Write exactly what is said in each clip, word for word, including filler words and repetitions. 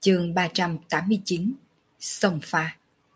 Chương ba trăm tám mươi chín. Sông pha.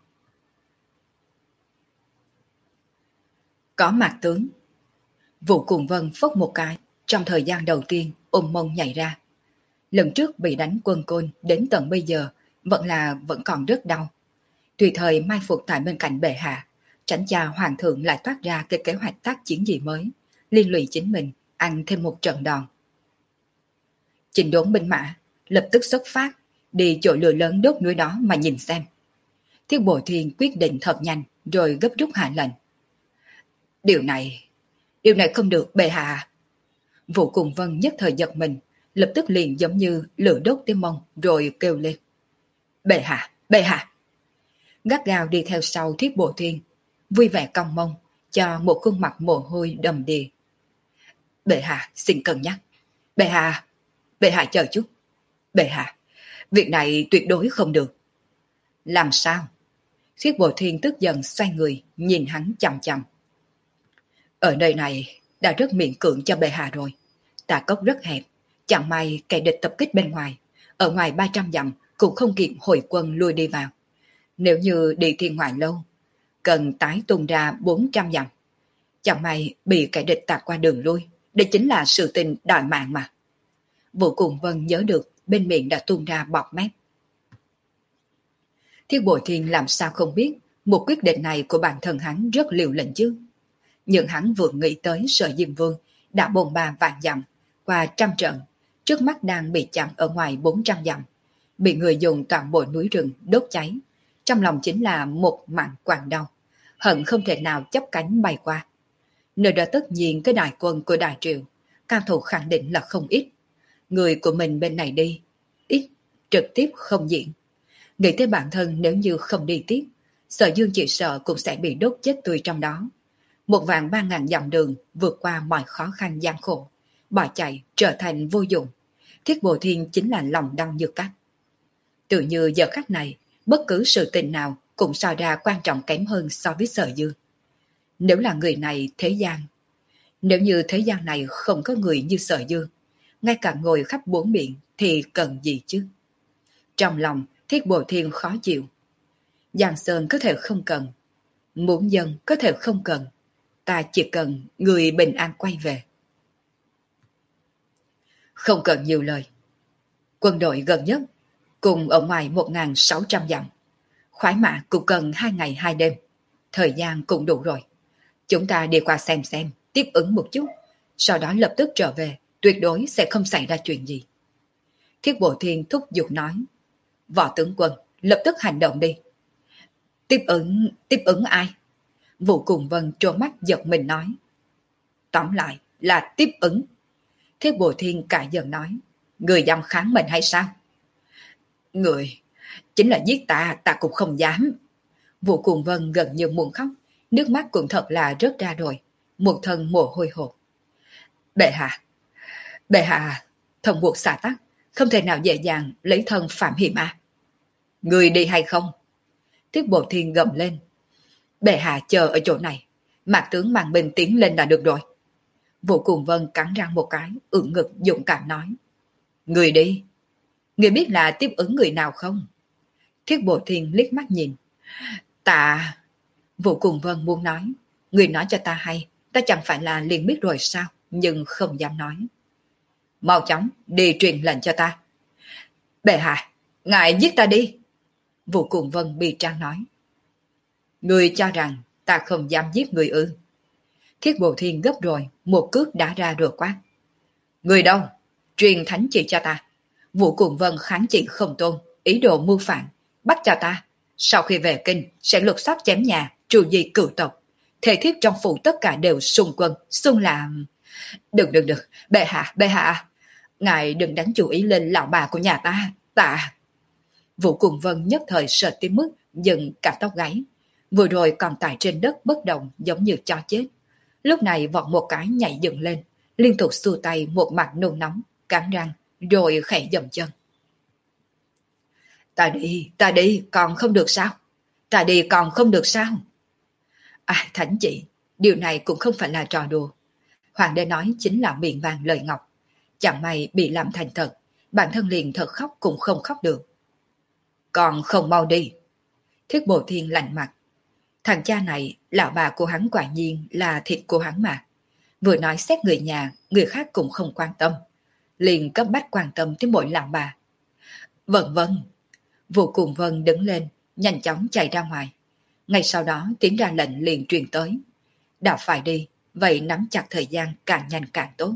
Có mặt tướng. Vũ Cùng Vân phốc một cái, trong thời gian đầu tiên ôm mông nhảy ra. Lần trước bị đánh quân côn đến tận bây giờ vẫn là vẫn còn rất đau. Tùy thời mai phục tại bên cạnh bệ hạ, tránh cha hoàng thượng lại toát ra cái kế hoạch tác chiến gì mới, liên lụy chính mình ăn thêm một trận đòn. Chỉnh đốn binh mã, lập tức xuất phát, đi chỗ lửa lớn đốt núi đó mà nhìn xem. Thiết Bội Thiên quyết định thật nhanh rồi gấp rút hạ lệnh. Điều này, điều này không được bệ hạ. Vũ Cùng Vân nhất thời giật mình, lập tức liền giống như lửa đốt tới mông rồi kêu lên. Bệ hạ, bệ hạ. Gắt gao đi theo sau Thiết Bội Thiên, vui vẻ cong mông, cho một khuôn mặt mồ hôi đầm đìa. Bệ hạ xin cân nhắc. Bệ hạ, bệ hạ chờ chút. Bệ hạ, việc này tuyệt đối không được. Làm sao? Thiết Bội Thiên tức giận xoay người, nhìn hắn chằm chằm. Ở nơi này đã rất miễn cưỡng cho bệ hạ rồi. Tà cốc rất hẹp, chẳng may kẻ địch tập kích bên ngoài, ở ngoài ba trăm dặm cũng không kịp hồi quân lui đi vào. Nếu như đi thiên ngoại lâu, cần tái tung ra bốn trăm dặm. Chẳng may bị kẻ địch tạt qua đường lui, đây chính là sự tình đòi mạng mà. Vũ Cùng Vân nhớ được bên miệng đã tuôn ra bọt mép. Thiết Bội Thiên làm sao không biết một quyết định này của bản thân hắn rất liều lĩnh chứ. Nhưng hắn vừa nghĩ tới Sở Diêm Vương đã bồn ba vạn dặm qua trăm trận, trước mắt đang bị chặn ở ngoài bốn trăm dặm, bị người dùng toàn bộ núi rừng đốt cháy. Trong lòng chính là một mảng quặn đau, hận không thể nào chắp cánh bay qua. Nơi đó tất nhiên cái đại quân của Đại Triệu, cao thủ khẳng định là không ít. Người của mình bên này đi, ít, trực tiếp không diễn. Nghĩ tới bản thân nếu như không đi tiếp, Sở Dương chỉ sợ cũng sẽ bị đốt chết tươi trong đó. Một vạn ba ngàn dặm đường vượt qua mọi khó khăn gian khổ, bỏ chạy trở thành vô dụng. Thiết Bội Thiên chính là lòng đau như cắt. Tự như giờ khắc này, bất cứ sự tình nào cũng so ra quan trọng kém hơn so với Sở Dương. Nếu là người này thế gian, nếu như thế gian này không có người như Sở Dương, ngay cả ngồi khắp bốn miệng thì cần gì chứ? Trong lòng Thiết Bội Thiên khó chịu. Giang Sơn có thể không cần, muốn dân có thể không cần, ta chỉ cần người bình an quay về. Không cần nhiều lời. Quân đội gần nhất cùng ở ngoài một nghìn sáu trăm dặm, khoái mã cũng cần hai ngày hai đêm, thời gian cũng đủ rồi. Chúng ta đi qua xem xem, tiếp ứng một chút, sau đó lập tức trở về, tuyệt đối sẽ không xảy ra chuyện gì. Thiết Bội Thiên thúc giục nói. Võ tướng quân, lập tức hành động đi. Tiếp ứng, tiếp ứng ai? Vũ Cùng Vân trố mắt giật mình nói. Tóm lại là tiếp ứng. Thiết Bội Thiên cả giận nói. Người dám kháng mệnh hay sao? Người, chính là giết ta, ta cũng không dám. Vũ Cùng Vân gần như muốn khóc, nước mắt cũng thật là rớt ra rồi, một thân mồ hôi hột. Bệ hạ, bệ hạ, thần buộc xả tắc, không thể nào dễ dàng lấy thân phạm hiểm à. Người đi hay không? Thiết Bội Thiên gầm lên. Bệ hạ chờ ở chỗ này, Mạc tướng mang binh tiến lên là được rồi. Vũ Cùng Vân cắn răng một cái, ưỡn ngực dũng cảm nói. Người đi. Người biết là tiếp ứng người nào không? Thiết Bội Thiên liếc mắt nhìn. Ta... Vũ Cùng Vân muốn nói. Người nói cho ta hay, ta chẳng phải là liền biết rồi sao, nhưng không dám nói. Mau chóng, đi truyền lệnh cho ta. Bệ hạ, ngài giết ta đi. Vũ Cùng Vân bi trang nói. Người cho rằng ta không dám giết người ư? Thiết Bội Thiên gấp rồi, một cước đá ra rồi quát. Người đâu? Truyền thánh chỉ cho ta. Vũ Cùng Vân kháng chỉ không tôn, ý đồ mưu phản, bắt cho ta. Sau khi về kinh, sẽ lục soát chém nhà, trừ di cửu tộc. Thể thiết trong phủ tất cả đều xung quân, xung làm... Đừng đừng đừng, bệ hạ, bệ hạ. Ngài đừng đánh chú ý lên lão bà của nhà ta, ta... Vũ Cùng Vân nhất thời sợ tới mức dừng cả tóc gáy. Vừa rồi còn tại trên đất bất động giống như chó chết. Lúc này vọt một cái nhảy dựng lên, liên tục xua tay một mặt nôn nóng, cắn răng, rồi khẽ dậm chân. Ta đi, ta đi, còn không được sao? Ta đi còn không được sao? À, thánh chị, điều này cũng không phải là trò đùa. Hoàng đế nói chính là miệng vàng lời ngọc. Chẳng may bị làm thành thật, bản thân liền thật khóc cũng không khóc được. còn không mau đi. Thiết Bồ Thiên lạnh mặt. Thằng cha này, lão bà của hắn quả nhiên là thịt của hắn mà. Vừa nói xét người nhà, người khác cũng không quan tâm. Liền cấp bách quan tâm tới mỗi lão bà. Vâng vâng. Vô Cùng Vân đứng lên, nhanh chóng chạy ra ngoài. Ngay sau đó tiếng ra lệnh liền truyền tới. Đã phải đi, vậy nắm chặt thời gian càng nhanh càng tốt.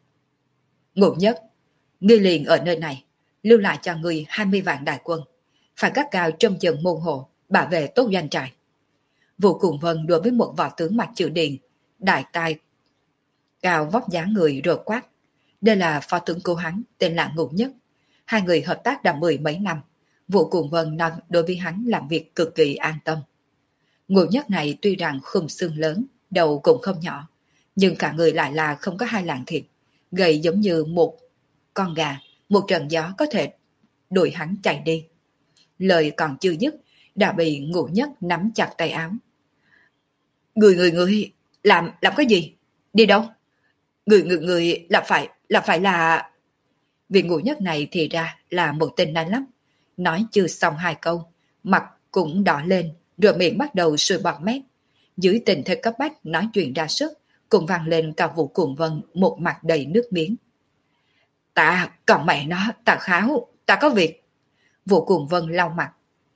Ngũ Nhất, ngươi liền ở nơi này, lưu lại cho ngươi hai mươi vạn đại quân. Phải gắt cao trong chừng môn hộ, bảo vệ tốt doanh trại. Vô Cùng Vân đối với một võ tướng mặt chữ điền, đại tài cao vóc dáng người rồi quát. Đây là phó tướng của hắn, tên là Ngũ Nhất. Hai người hợp tác đã mười mấy năm. Vô Cùng Vân nói đối với hắn làm việc cực kỳ an tâm. Ngũ Nhất này tuy rằng khum xương lớn, đầu cũng không nhỏ, nhưng cả người lại là không có hai lạng thịt, gầy giống như một con gà, một trận gió có thể đuổi hắn chạy đi. Lời còn chưa dứt, đã bị Ngũ Nhất nắm chặt tay áo. Người người người, làm làm cái gì? Đi đâu? Người người người là phải, là phải là... Vì Ngũ Nhất này thì ra là một tên nanh lắm. Nói chưa xong hai câu, mặt cũng đỏ lên, rồi miệng bắt đầu sùi bọt mép. Dưới tình thế cấp bách nói chuyện ra sức, cùng vang lên cả Vũ Cùng Vân một mặt đầy nước miếng. Ta, còn mẹ nó, ta kháo, ta có việc. Vũ Cùng Vân lau mặt.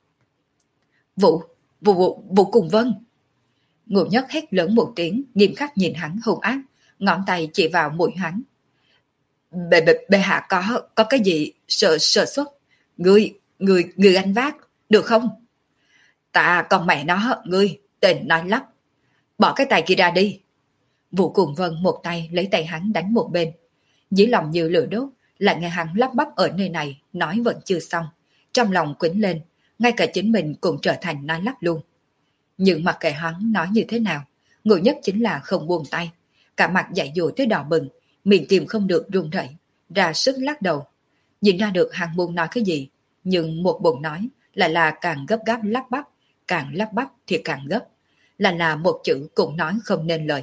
Vũ, Vũ, Vũ, Vũ Cùng Vân. Ngũ Nhất hét lớn một tiếng, nghiêm khắc nhìn hắn hung ác, ngón tay chỉ vào mũi hắn. Bệ bệ bệ hạ có, có cái gì sợ sợ xuất. Ngươi, ngươi, ngươi gánh vác, được không? Ta còn mẹ nó, ngươi, tên nói lắp. Bỏ cái tay kia ra đi. Vũ Cùng Vân một tay lấy tay hắn đánh một bên. Dưới lòng như lửa đốt, lại nghe hắn lắp bắp ở nơi này, nói vẫn chưa xong. Trong lòng quýnh lên, ngay cả chính mình cũng trở thành nói lắp luôn. Nhưng mặc kệ hắn nói như thế nào, Ngũ Nhất chính là không buông tay. Cả mặt dại dụ tới đỏ bừng, miệng kìm không được run rẩy, ra sức lắc đầu. Nhìn ra được hắn muốn nói cái gì, nhưng một bụng nói lại là càng gấp gáp lắp bắp, càng lắp bắp thì càng gấp, là là một chữ cũng nói không nên lời.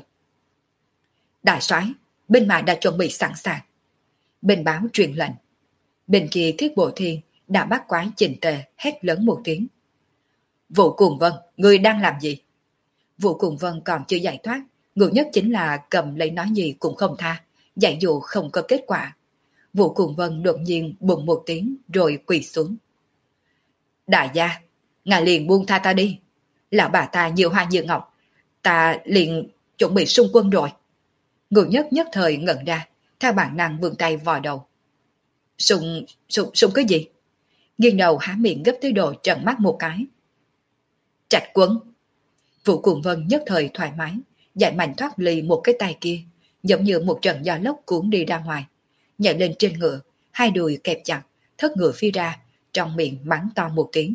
Đại soái, bên mã đã chuẩn bị sẵn sàng. Bên báo truyền lệnh. Bên kia Thiết Bộ Thiên đã bắt quái chỉnh tề hét lớn một tiếng. Vũ Cùng Vân, ngươi đang làm gì? Vũ Cùng Vân còn chưa giải thoát, Ngũ Nhất chính là cầm lấy nói gì cũng không tha, dạy dụ không có kết quả. Vũ Cùng Vân đột nhiên bùng một tiếng rồi quỳ xuống. Đại gia, ngài liền buông tha ta đi. Lão bà ta nhiều hoa nhiều ngọc, ta liền chuẩn bị xung quân rồi. Ngũ Nhất nhất thời ngẩn ra, theo bản năng vươn tay vò đầu. Sung, sung, sung cái gì? Nghiêng đầu há miệng gấp tới độ trợn mắt một cái. Trạch Quấn. Vũ Cùng Vân nhất thời thoải mái, giải mạnh thoát ly một cái tay kia, giống như một trận gió lốc cuốn đi ra ngoài. Nhảy lên trên ngựa, hai đùi kẹp chặt, thất ngựa phi ra, trong miệng mắng to một tiếng.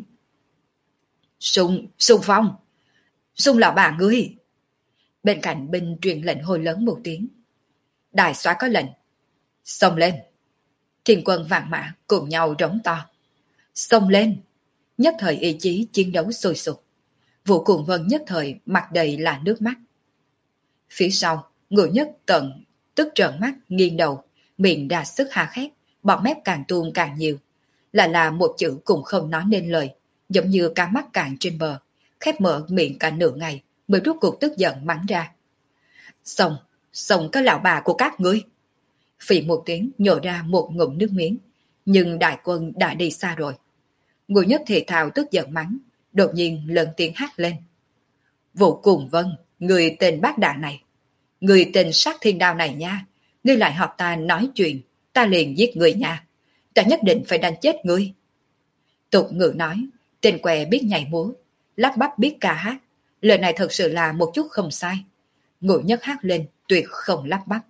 Sung, sung phong! Sung lão bà ngươi! Bên cạnh binh truyền lệnh hôi lớn một tiếng. Đại soái có lệnh. Xông lên! Thiên quân vạn mã cùng nhau rống to. Xông lên! Nhất thời ý chí chiến đấu sôi sục. Vũ Cùng Vân nhất thời mặt đầy là nước mắt. Phía sau, Ngũ Nhất tận tức trợn mắt nghiêng đầu, miệng đà sức hà khét, bọt mép càng tuôn càng nhiều. Là là một chữ cũng không nói nên lời, giống như cá mắc cạn trên bờ, khép mở miệng cả nửa ngày mới rút cuộc tức giận mắng ra. Xong, xong cái lão bà của các ngươi. Phỉ một tiếng nhổ ra một ngụm nước miếng, nhưng đại quân đã đi xa rồi. Ngũ Nhất thì thào tức giận mắng, đột nhiên lớn tiếng hát lên. Vũ Cùng Vân, người tên bác đạn này, người tên sát thiên đao này nha, ngươi lại học ta nói chuyện, ta liền giết người nha, ta nhất định phải đánh chết ngươi. Tục ngữ nói, tên què biết nhảy múa, lắp bắp biết ca hát, lời này thật sự là một chút không sai. Ngũ Nhất hát lên, tuyệt không lắp bắp.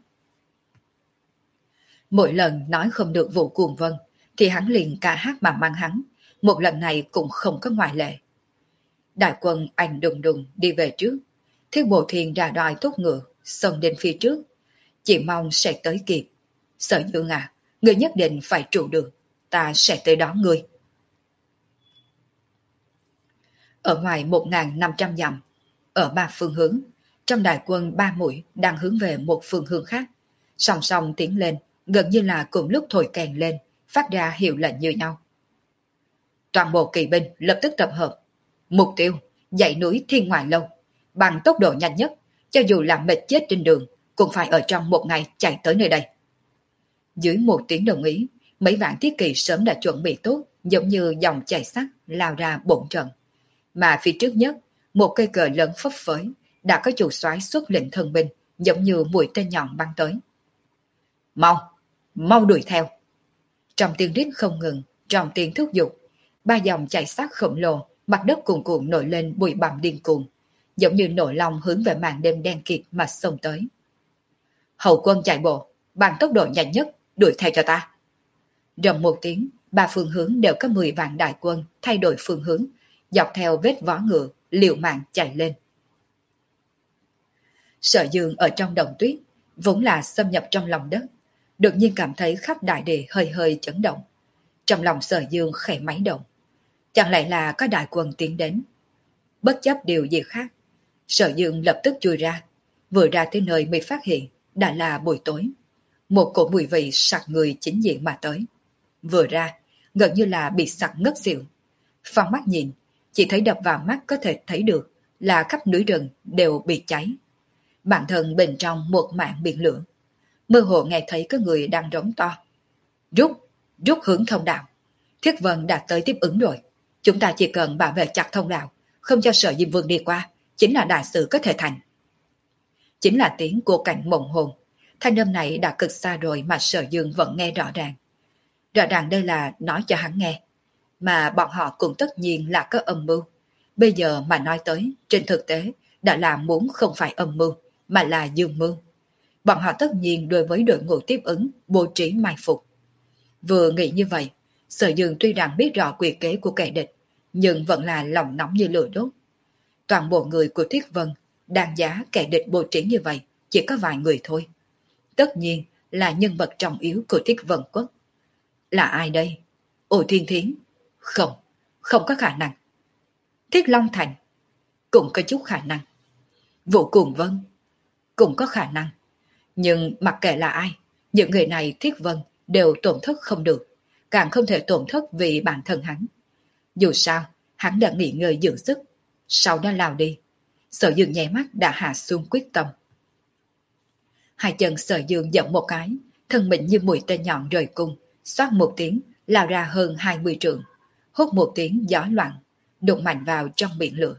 Mỗi lần nói không được Vũ Cùng Vân, thì hắn liền ca hát mà mang hắn, một lần này cũng không có ngoại lệ. Đại quân ảnh đùng đùng đi về trước, Thiết Bộ Thiên ra đòi thúc ngựa, xông đến phía trước, chỉ mong sẽ tới kịp. Sở Dương à, ngươi nhất định phải trụ được, ta sẽ tới đón ngươi. Ở ngoài một nghìn năm trăm dặm, ở ba phương hướng, trong đại quân ba mũi đang hướng về một phương hướng khác, song song tiến lên, gần như là cùng lúc thổi kèn lên, phát ra hiệu lệnh như nhau. Toàn bộ kỵ binh lập tức tập hợp. Mục tiêu, dãy núi Thiên Ngoại Lâu. Bằng tốc độ nhanh nhất, cho dù là mệt chết trên đường, cũng phải ở trong một ngày chạy tới nơi đây. Dưới một tiếng đồng ý, mấy vạn thiết kỵ sớm đã chuẩn bị tốt, giống như dòng chảy sắt lao ra bổn trận. Mà phía trước nhất, một cây cờ lớn phấp phới, đã có chủ soái xuất lệnh thân binh, giống như mũi tên nhọn bắn tới. Mau, mau đuổi theo. Trong tiếng rít không ngừng, trong tiếng thúc giục, ba dòng chảy sắt khổng lồ, mặt đất cuồn cuộn nổi lên bụi bặm điên cuồng, giống như nổi lòng hướng về màn đêm đen kịt mà xông tới. Hậu quân chạy bộ, bằng tốc độ nhanh nhất, đuổi theo cho ta. Rầm một tiếng, ba phương hướng đều có mười vạn đại quân thay đổi phương hướng, dọc theo vết vó ngựa, liều mạng chạy lên. Sở Dương ở trong đồng tuyết, vốn là xâm nhập trong lòng đất, đột nhiên cảm thấy khắp đại địa hơi hơi chấn động. Trong lòng Sở Dương khẽ máy động. Chẳng lẽ là có đại quân tiến đến? Bất chấp điều gì khác, Sở Dương lập tức chui ra, vừa ra tới nơi mới phát hiện đã là buổi tối. Một cổ mùi vị sặc người chính diện mà tới. Vừa ra, gần như là bị sặc ngất xỉu. Phong mắt nhìn, chỉ thấy đập vào mắt có thể thấy được là khắp núi rừng đều bị cháy. Bản thân bên trong một mảng biển lửa. Mơ hồ nghe thấy có người đang rống to. Rút, rút hướng thông đạo. Thiết Vân đã tới tiếp ứng rồi. Chúng ta chỉ cần bảo vệ chặt thông đạo, không cho Sở Diêm Vương đi qua, chính là đại sự có thể thành. Chính là tiếng của Cảnh Mộng Hồn. Thanh âm này đã cực xa rồi mà Sở Dương vẫn nghe rõ ràng. Rõ ràng đây là nói cho hắn nghe, mà bọn họ cũng tất nhiên là có âm mưu. Bây giờ mà nói tới, trên thực tế đã là muốn không phải âm mưu, mà là dương mưu. Bọn họ tất nhiên đối với đội ngũ tiếp ứng bố trí mai phục. Vừa nghĩ như vậy, Sở Dương tuy rằng biết rõ quy kế của kẻ địch, nhưng vẫn là lòng nóng như lửa đốt. Toàn bộ người của Thiết Vân, đáng giá kẻ địch bố trí như vậy, chỉ có vài người thôi. Tất nhiên là nhân vật trọng yếu của Thiết Vân Quốc. Là ai đây? Ổ Thiên Thiến? Không, không có khả năng. Thiết Long Thành? Cũng có chút khả năng. Vũ Cùng Vân? Cũng có khả năng. Nhưng mặc kệ là ai, những người này Thiết Vân đều tổn thất không được, càng không thể tổn thất vì bản thân hắn. Dù sao, hắn đã nghỉ ngơi dưỡng sức, sau đó lao đi. Sở Dương nháy mắt đã hạ xuống quyết tâm. Hai chân Sở Dương giẫm một cái, thân mình như mũi tên nhọn rời cung, xoát một tiếng, lao ra hơn hai mươi trượng, hút một tiếng gió loạn, đụng mạnh vào trong biển lửa.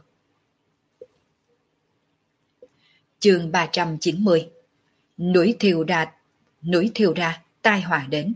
Chương ba trăm chín mươi. Núi thiêu ra, núi thiêu ra, tai họa đến.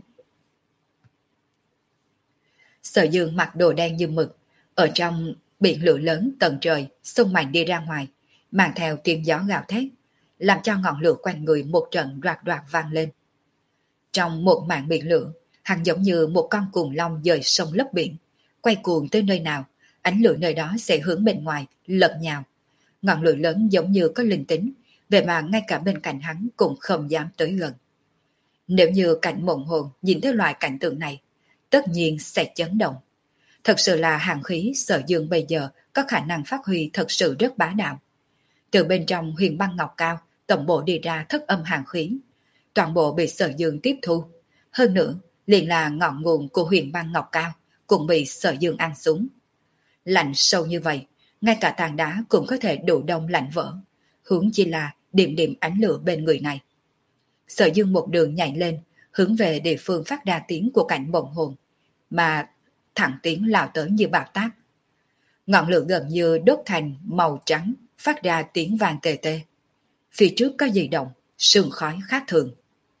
Sở Dương mặc đồ đen như mực, ở trong biển lửa lớn tận trời, xông mạnh đi ra ngoài, mang theo tiếng gió gào thét, làm cho ngọn lửa quanh người một trận đoạt đoạt vang lên. Trong một mảng biển lửa, hắn giống như một con cuồng long dời sông lấp biển, quay cuồng tới nơi nào, ánh lửa nơi đó sẽ hướng bên ngoài, lật nhào. Ngọn lửa lớn giống như có linh tính, vậy mà ngay cả bên cạnh hắn cũng không dám tới gần. Nếu như Cảnh Mộng Hồn nhìn thấy loại cảnh tượng này, tất nhiên sẽ chấn động. Thật sự là hàn khí Sở Dương bây giờ có khả năng phát huy thật sự rất bá đạo. Từ bên trong huyền băng ngọc cao, tổng bộ đi ra thất âm hàn khí. Toàn bộ bị Sở Dương tiếp thu. Hơn nữa, liền là ngọn nguồn của huyền băng ngọc cao cũng bị Sở Dương ăn xuống. Lạnh sâu như vậy, ngay cả tảng đá cũng có thể đổ đông lạnh vỡ. Hướng chỉ là điểm điểm ánh lửa bên người này. Sở Dương một đường nhảy lên, hướng về địa phương phát ra tiếng của Cảnh Mộng Hồn, mà thẳng tiến lao tới như bão táp. Ngọn lửa gần như đốt thành màu trắng, phát ra tiếng vang tê tê. Phía trước có dị động, sương khói khác thường.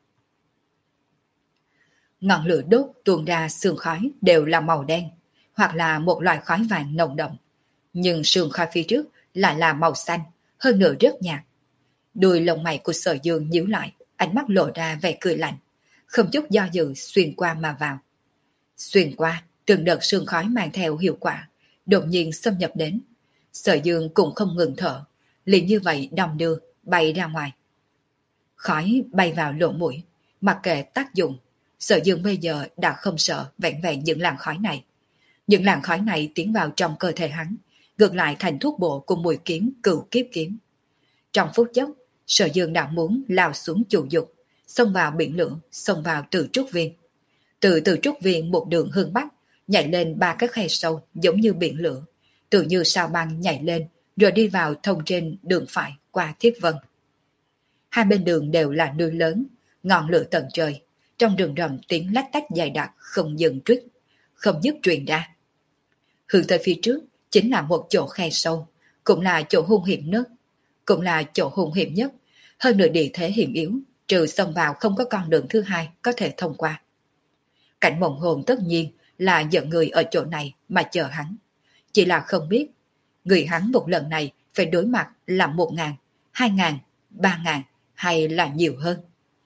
Ngọn lửa đốt tuôn ra sương khói đều là màu đen, hoặc là một loại khói vàng nồng đậm. Nhưng sương khói phía trước lại là màu xanh, hơn nữa rất nhạt. Đuôi lông mày của Sở Dương nhíu lại, ánh mắt lộ ra vẻ cười lạnh, không chút do dự xuyên qua mà vào. Xuyên qua, từng đợt sương khói mang theo hiệu quả, đột nhiên xâm nhập đến. Sở Dương cũng không ngừng thở, liền như vậy đong đưa, bay ra ngoài. Khói bay vào lỗ mũi, mặc kệ tác dụng, Sở Dương bây giờ đã không sợ vẹn vẹn những làn khói này. Những làn khói này tiến vào trong cơ thể hắn, ngược lại thành thuốc bổ của mùi kiếm cửu kiếp kiếm. Trong phút chốc, Sở Dương đã muốn lao xuống chủ dục, xông vào biển lửa, xông vào Từ Trúc Viên. Từ Từ Trúc Viên một đường hướng bắc, nhảy lên ba cái khe sâu giống như biển lửa, tự như sao băng nhảy lên rồi đi vào thông trên đường phải qua Thiết Vân. Hai bên đường đều là núi lớn, ngọn lửa tận trời, trong rừng rậm tiếng lách tách dài đặc không dừng trích, không dứt truyền ra. Hướng tới phía trước chính là một chỗ khe sâu, cũng là chỗ hung hiểm nhất, cũng là chỗ hung hiểm nhất, hơn nữa địa thế hiểm yếu, trừ xông vào không có con đường thứ hai có thể thông qua. Cảnh Mộng Hồn tất nhiên là dẫn người ở chỗ này mà chờ hắn, chỉ là không biết người hắn một lần này phải đối mặt là một ngàn, hai ngàn, ba ngàn hay là nhiều hơn.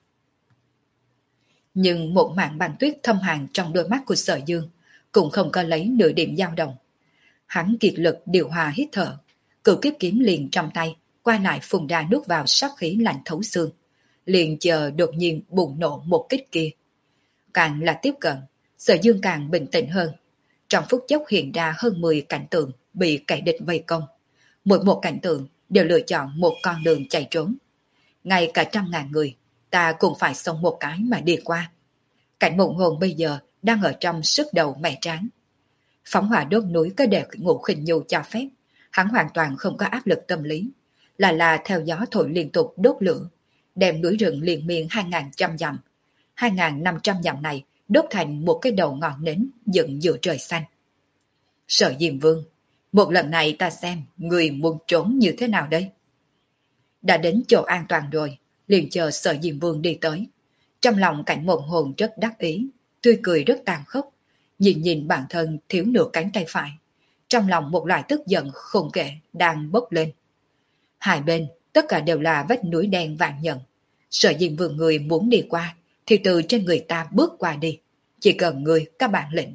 Nhưng một mảng băng tuyết thâm hàn trong đôi mắt của Sở Dương cũng không có lấy nửa điểm dao động. Hắn kiệt lực điều hòa hít thở, cửu kiếp kiếm liền trong tay, qua lại phun ra nước vào sát khí lạnh thấu xương, liền chờ đột nhiên bùng nổ một kích kia. Càng là tiếp cận, Sở Dương càng bình tĩnh hơn. Trong phút chốc hiện ra hơn mười cảnh tượng bị kẻ địch vây công. Mỗi một cảnh tượng đều lựa chọn một con đường chạy trốn. Ngay cả trăm ngàn người, ta cũng phải xông một cái mà đi qua. Cảnh Mộng Hồn bây giờ đang ở trong sức đầu mẻ tráng. Phóng hỏa đốt núi có đều ngũ khinh nhu cho phép, hắn hoàn toàn không có áp lực tâm lý, là là theo gió thổi liên tục đốt lửa, đem núi rừng liền miên hai ngàn trăm dặm, hai ngàn năm trăm dặm này đốt thành một cái đầu ngọn nến dựng giữa trời xanh. Sở Diêm Vương, một lần này ta xem người muốn trốn như thế nào đây? Đã đến chỗ an toàn rồi, liền chờ Sở Diêm Vương đi tới. Trong lòng Cảnh Mộng Hồn rất đắc ý, tươi cười rất tàn khốc, nhìn nhìn bản thân thiếu nửa cánh tay phải. Trong lòng một loại tức giận khôn kể đang bốc lên. Hai bên, tất cả đều là vách núi đen vạn nhận. Sở Diêm Vương người muốn đi qua, thì từ trên người ta bước qua đi. Chỉ cần người các bạn lệnh.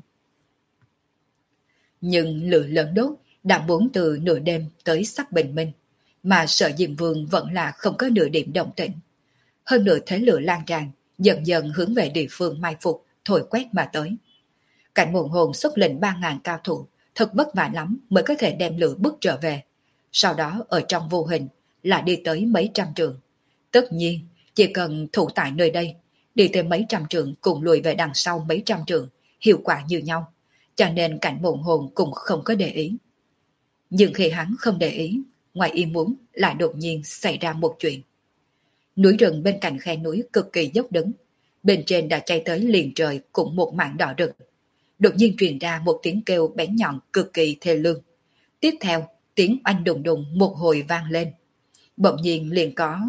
Nhưng lửa lớn đốt đã muốn từ nửa đêm tới sắp bình minh, mà Sở Diêm Vương vẫn là không có nửa điểm động tĩnh. Hơn nửa thế lửa lan tràn, dần dần hướng về địa phương mai phục, thổi quét mà tới. Cảnh Mộng Hồn xuất lệnh ba ngàn cao thủ, thật vất vả lắm mới có thể đem lửa bước trở về. Sau đó ở trong vô hình là đi tới mấy trăm trường. Tất nhiên, chỉ cần thủ tại nơi đây, đi tới mấy trăm trường cùng lùi về đằng sau mấy trăm trường, hiệu quả như nhau. Cho nên Cảnh Mộng Hồn cũng không có để ý. Nhưng khi hắn không để ý, ngoài ý muốn lại đột nhiên xảy ra một chuyện. Núi rừng bên cạnh khe núi cực kỳ dốc đứng, bên trên đã cháy tới liền trời cũng một mảng đỏ rực. Đột nhiên truyền ra một tiếng kêu bén nhọn cực kỳ thê lương. Tiếp theo, tiếng oanh đùng đùng một hồi vang lên. Bỗng nhiên liền có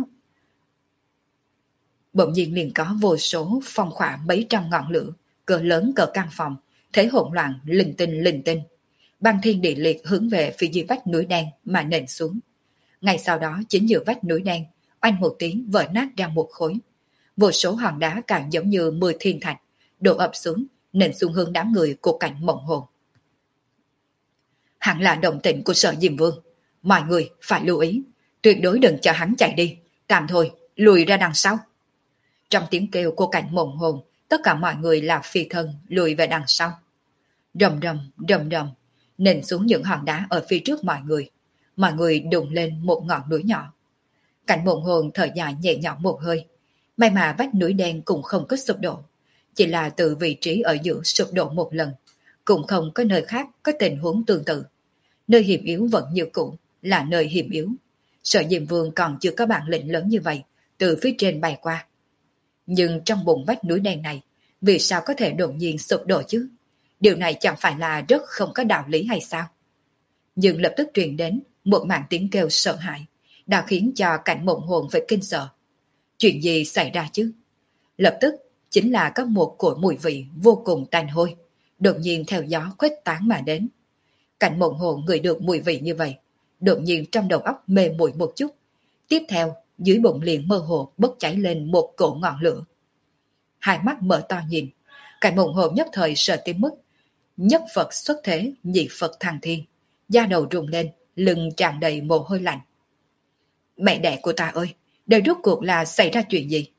Bỗng nhiên liền có vô số phong khỏa mấy trăm ngọn lửa, cỡ lớn cỡ căn phòng, thế hỗn loạn linh tinh linh tinh. Băng thiên địa liệt hướng về phía dưới vách núi đen mà nện xuống. Ngay sau đó chính giữa vách núi đen, oanh một tiếng vỡ nát ra một khối. Vô số hòn đá càng giống như mười thiên thạch, đổ ập xuống, nện xuống hướng đám người của Cảnh Mộng Hồn. Hẳn là động tĩnh của Sở Diêm Vương. Mọi người phải lưu ý, tuyệt đối đừng cho hắn chạy đi, tạm thôi, lùi ra đằng sau. Trong tiếng kêu của Cảnh Mộng Hồn, tất cả mọi người là phi thân lùi về đằng sau. Rầm rầm, rầm rầm, nện xuống những hòn đá ở phía trước mọi người. Mọi người đụng lên một ngọn núi nhỏ. Cảnh Mộng Hồn thở dài nhẹ nhõm một hơi. May mà vách núi đen cũng không có sụp đổ, chỉ là từ vị trí ở giữa sụp đổ một lần, cũng không có nơi khác có tình huống tương tự. Nơi hiểm yếu vẫn như cũ, là nơi hiểm yếu. Sở Diêm Vương còn chưa có bản lĩnh lớn như vậy, từ phía trên bay qua. Nhưng trong bụng vách núi đen này, vì sao có thể đột nhiên sụp đổ chứ? Điều này chẳng phải là rất không có đạo lý hay sao? Nhưng lập tức truyền đến một mảng tiếng kêu sợ hãi, đã khiến cho Cảnh Mộng Hồn phải kinh sợ. Chuyện gì xảy ra chứ? Lập tức chính là có một cỗ mùi vị vô cùng tanh hôi, đột nhiên theo gió khuếch tán mà đến. Cảnh Mộng Hồn ngửi được mùi vị như vậy, đột nhiên trong đầu óc mê muội một chút. Tiếp theo, dưới bụng liền mơ hồ bốc cháy lên một cỗ ngọn lửa. Hai mắt mở to nhìn, Cảnh Mộng Hồn nhất thời sợ tới mức nhất Phật xuất thế, nhị Phật thăng thiên, da đầu rung lên, lưng tràn đầy mồ hôi lạnh. Mẹ đẻ của ta ơi, đây rốt cuộc là xảy ra chuyện gì?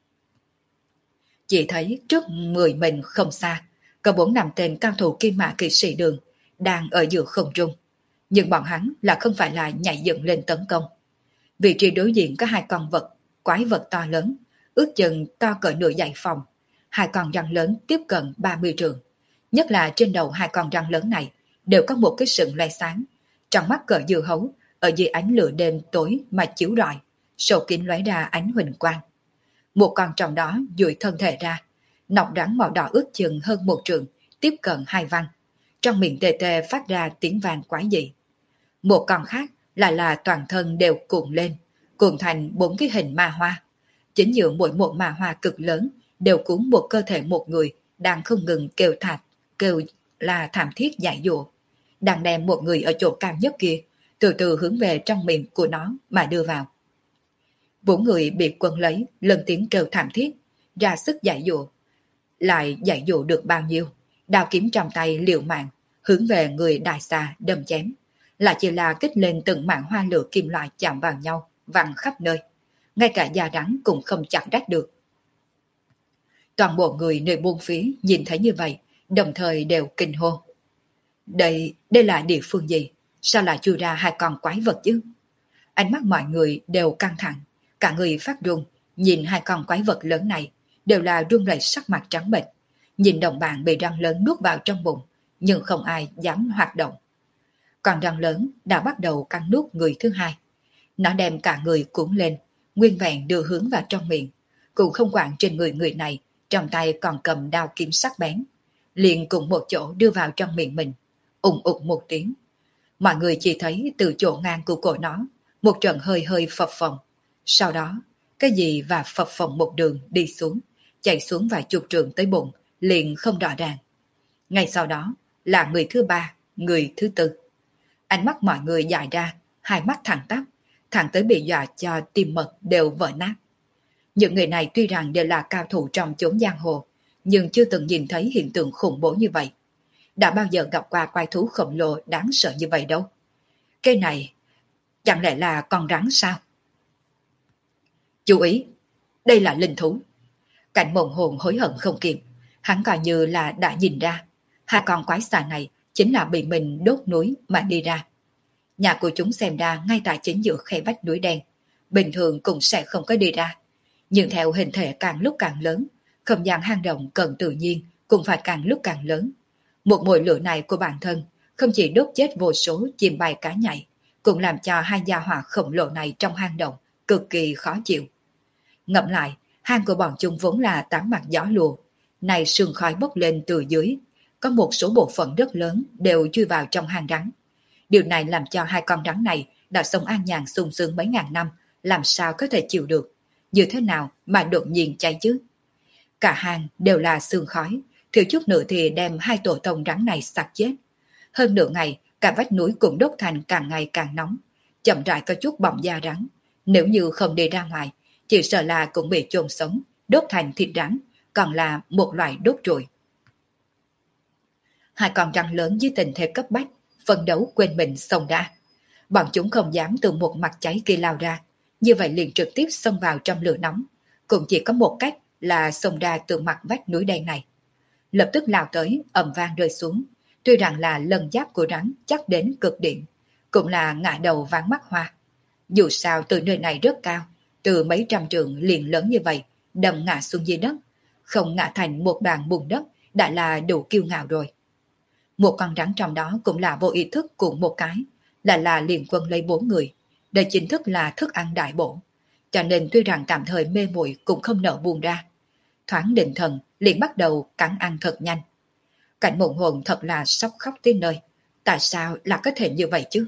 Chỉ thấy trước người mình không xa, có bốn năm tên cao thủ kim mã kỵ sĩ đường đang ở giữa không trung, nhưng bọn hắn là không phải là nhảy dựng lên tấn công. Vị trí đối diện có hai con vật, quái vật to lớn, ước chừng to cỡ nửa dãy phòng, hai con răng lớn tiếp cận ba mươi trượng, Nhất là trên đầu hai con rắn lớn này đều có một cái sừng loe sáng, trong mắt cỡ dưa hấu, ở dưới ánh lửa đêm tối mà chiếu rọi, sâu kín lóe ra ánh huỳnh quang. Một con trong đó duỗi thân thể ra, nọc rắn màu đỏ ướt chừng hơn một trượng, tiếp cận hai văn. Trong miệng tê tê phát ra tiếng vang quái dị. Một con khác lại là toàn thân đều cuộn lên, cuộn thành bốn cái hình ma hoa. Chính giữa mỗi một ma hoa cực lớn đều cuốn một cơ thể một người đang không ngừng kêu thạch, kêu là thảm thiết dại dụa, đang đem một người ở chỗ cao nhất kia từ từ hướng về trong miệng của nó mà đưa vào. Bốn người bị quân lấy, lần tiếng kêu thảm thiết, ra sức dại dụa. Lại dại dụa được bao nhiêu, đao kiếm trong tay liều mạng, hướng về người đại xà đâm chém. Lại chỉ là kích lên từng mảng hoa lửa kim loại chạm vào nhau, văng khắp nơi. Ngay cả da rắn cũng không chặn đách được. Toàn bộ người nơi buôn phía nhìn thấy như vậy, đồng thời đều kinh hô. Đây, đây là địa phương gì? Sao lại chui ra hai con quái vật chứ? Ánh mắt mọi người đều căng thẳng, cả người phát run, nhìn hai con quái vật lớn này, đều là run rẩy sắc mặt trắng bệch. Nhìn đồng bạn bị răng lớn nuốt vào trong bụng, nhưng không ai dám hoạt động. Còn răng lớn đã bắt đầu cắn nuốt người thứ hai. Nó đem cả người cuốn lên, nguyên vẹn đưa hướng vào trong miệng, cũng không quản trên người người này, trong tay còn cầm đao kiếm sắc bén, liền cùng một chỗ đưa vào trong miệng mình, ùng ục một tiếng. Mọi người chỉ thấy từ chỗ ngang của cổ nó, một trận hơi hơi phập phồng. Sau đó, cái gì và phập phồng một đường đi xuống, chạy xuống vài chục trượng tới bụng, liền không rõ ràng. Ngay sau đó là người thứ ba, người thứ tư. Ánh mắt mọi người dài ra, hai mắt thẳng tắp, thẳng tới bị dọa cho tim mật đều vỡ nát. Những người này tuy rằng đều là cao thủ trong chốn giang hồ, nhưng chưa từng nhìn thấy hiện tượng khủng bố như vậy. Đã bao giờ gặp qua quái thú khổng lồ đáng sợ như vậy đâu. Cái này, chẳng lẽ là con rắn sao? Chú ý, đây là linh thú. Cảnh Mộng Hồn hối hận không kịp, hắn coi như là đã nhìn ra, hai con quái xà này chính là bị mình đốt núi mà đi ra. Nhà của chúng xem ra ngay tại chính giữa khe vách núi đen, bình thường cũng sẽ không có đi ra. Nhưng theo hình thể càng lúc càng lớn, không gian hang động cần tự nhiên cũng phải càng lúc càng lớn. Một mồi lửa này của bản thân không chỉ đốt chết vô số chim bay cá nhảy, cũng làm cho hai gia hỏa khổng lồ này trong hang động cực kỳ khó chịu. Ngẫm lại, hang của bọn chúng vốn là tám mặt gió lùa, này sương khói bốc lên từ dưới, có một số bộ phận rất lớn đều chui vào trong hang rắn. Điều này làm cho hai con rắn này đã sống an nhàn sung sướng mấy ngàn năm, làm sao có thể chịu được, như thế nào mà đột nhiên cháy chứ? Cả hang đều là sương khói, thiếu chút nữa thì đem hai tổ tông rắn này sặc chết. Hơn nửa ngày, cả vách núi cũng đốt thành càng ngày càng nóng, chậm rãi có chút bỏng da rắn. Nếu như không đi ra ngoài, chỉ sợ là cũng bị chôn sống, đốt thành thịt rắn, còn là một loại đốt trụi. Hai con rắn lớn dưới tình thế cấp bách, phân đấu quên mình xông ra. Bọn chúng không dám từ một mặt cháy kia lao ra, như vậy liền trực tiếp xông vào trong lửa nóng. Cũng chỉ có một cách là xông ra từ mặt vách núi đen này. Lập tức lao tới, ầm vang rơi xuống. Tuy rằng là lân giáp của rắn chắc đến cực điểm, cũng là ngã đầu ván mắt hoa. Dù sao từ nơi này rất cao, từ mấy trăm trượng liền lớn như vậy, đâm ngã xuống dưới đất, không ngã thành một đoàn bùn đất đã là đủ kiêu ngạo rồi. Một con rắn trong đó cũng là vô ý thức cùng một cái, là là liền quân lấy bốn người. Đây chính thức là thức ăn đại bổ, cho nên tuy rằng tạm thời mê muội cũng không nỡ buông ra. Thoáng định thần liền bắt đầu cắn ăn thật nhanh. Cảnh Mộng Hồn thật là sắp khóc tới nơi. Tại sao là có thể như vậy chứ?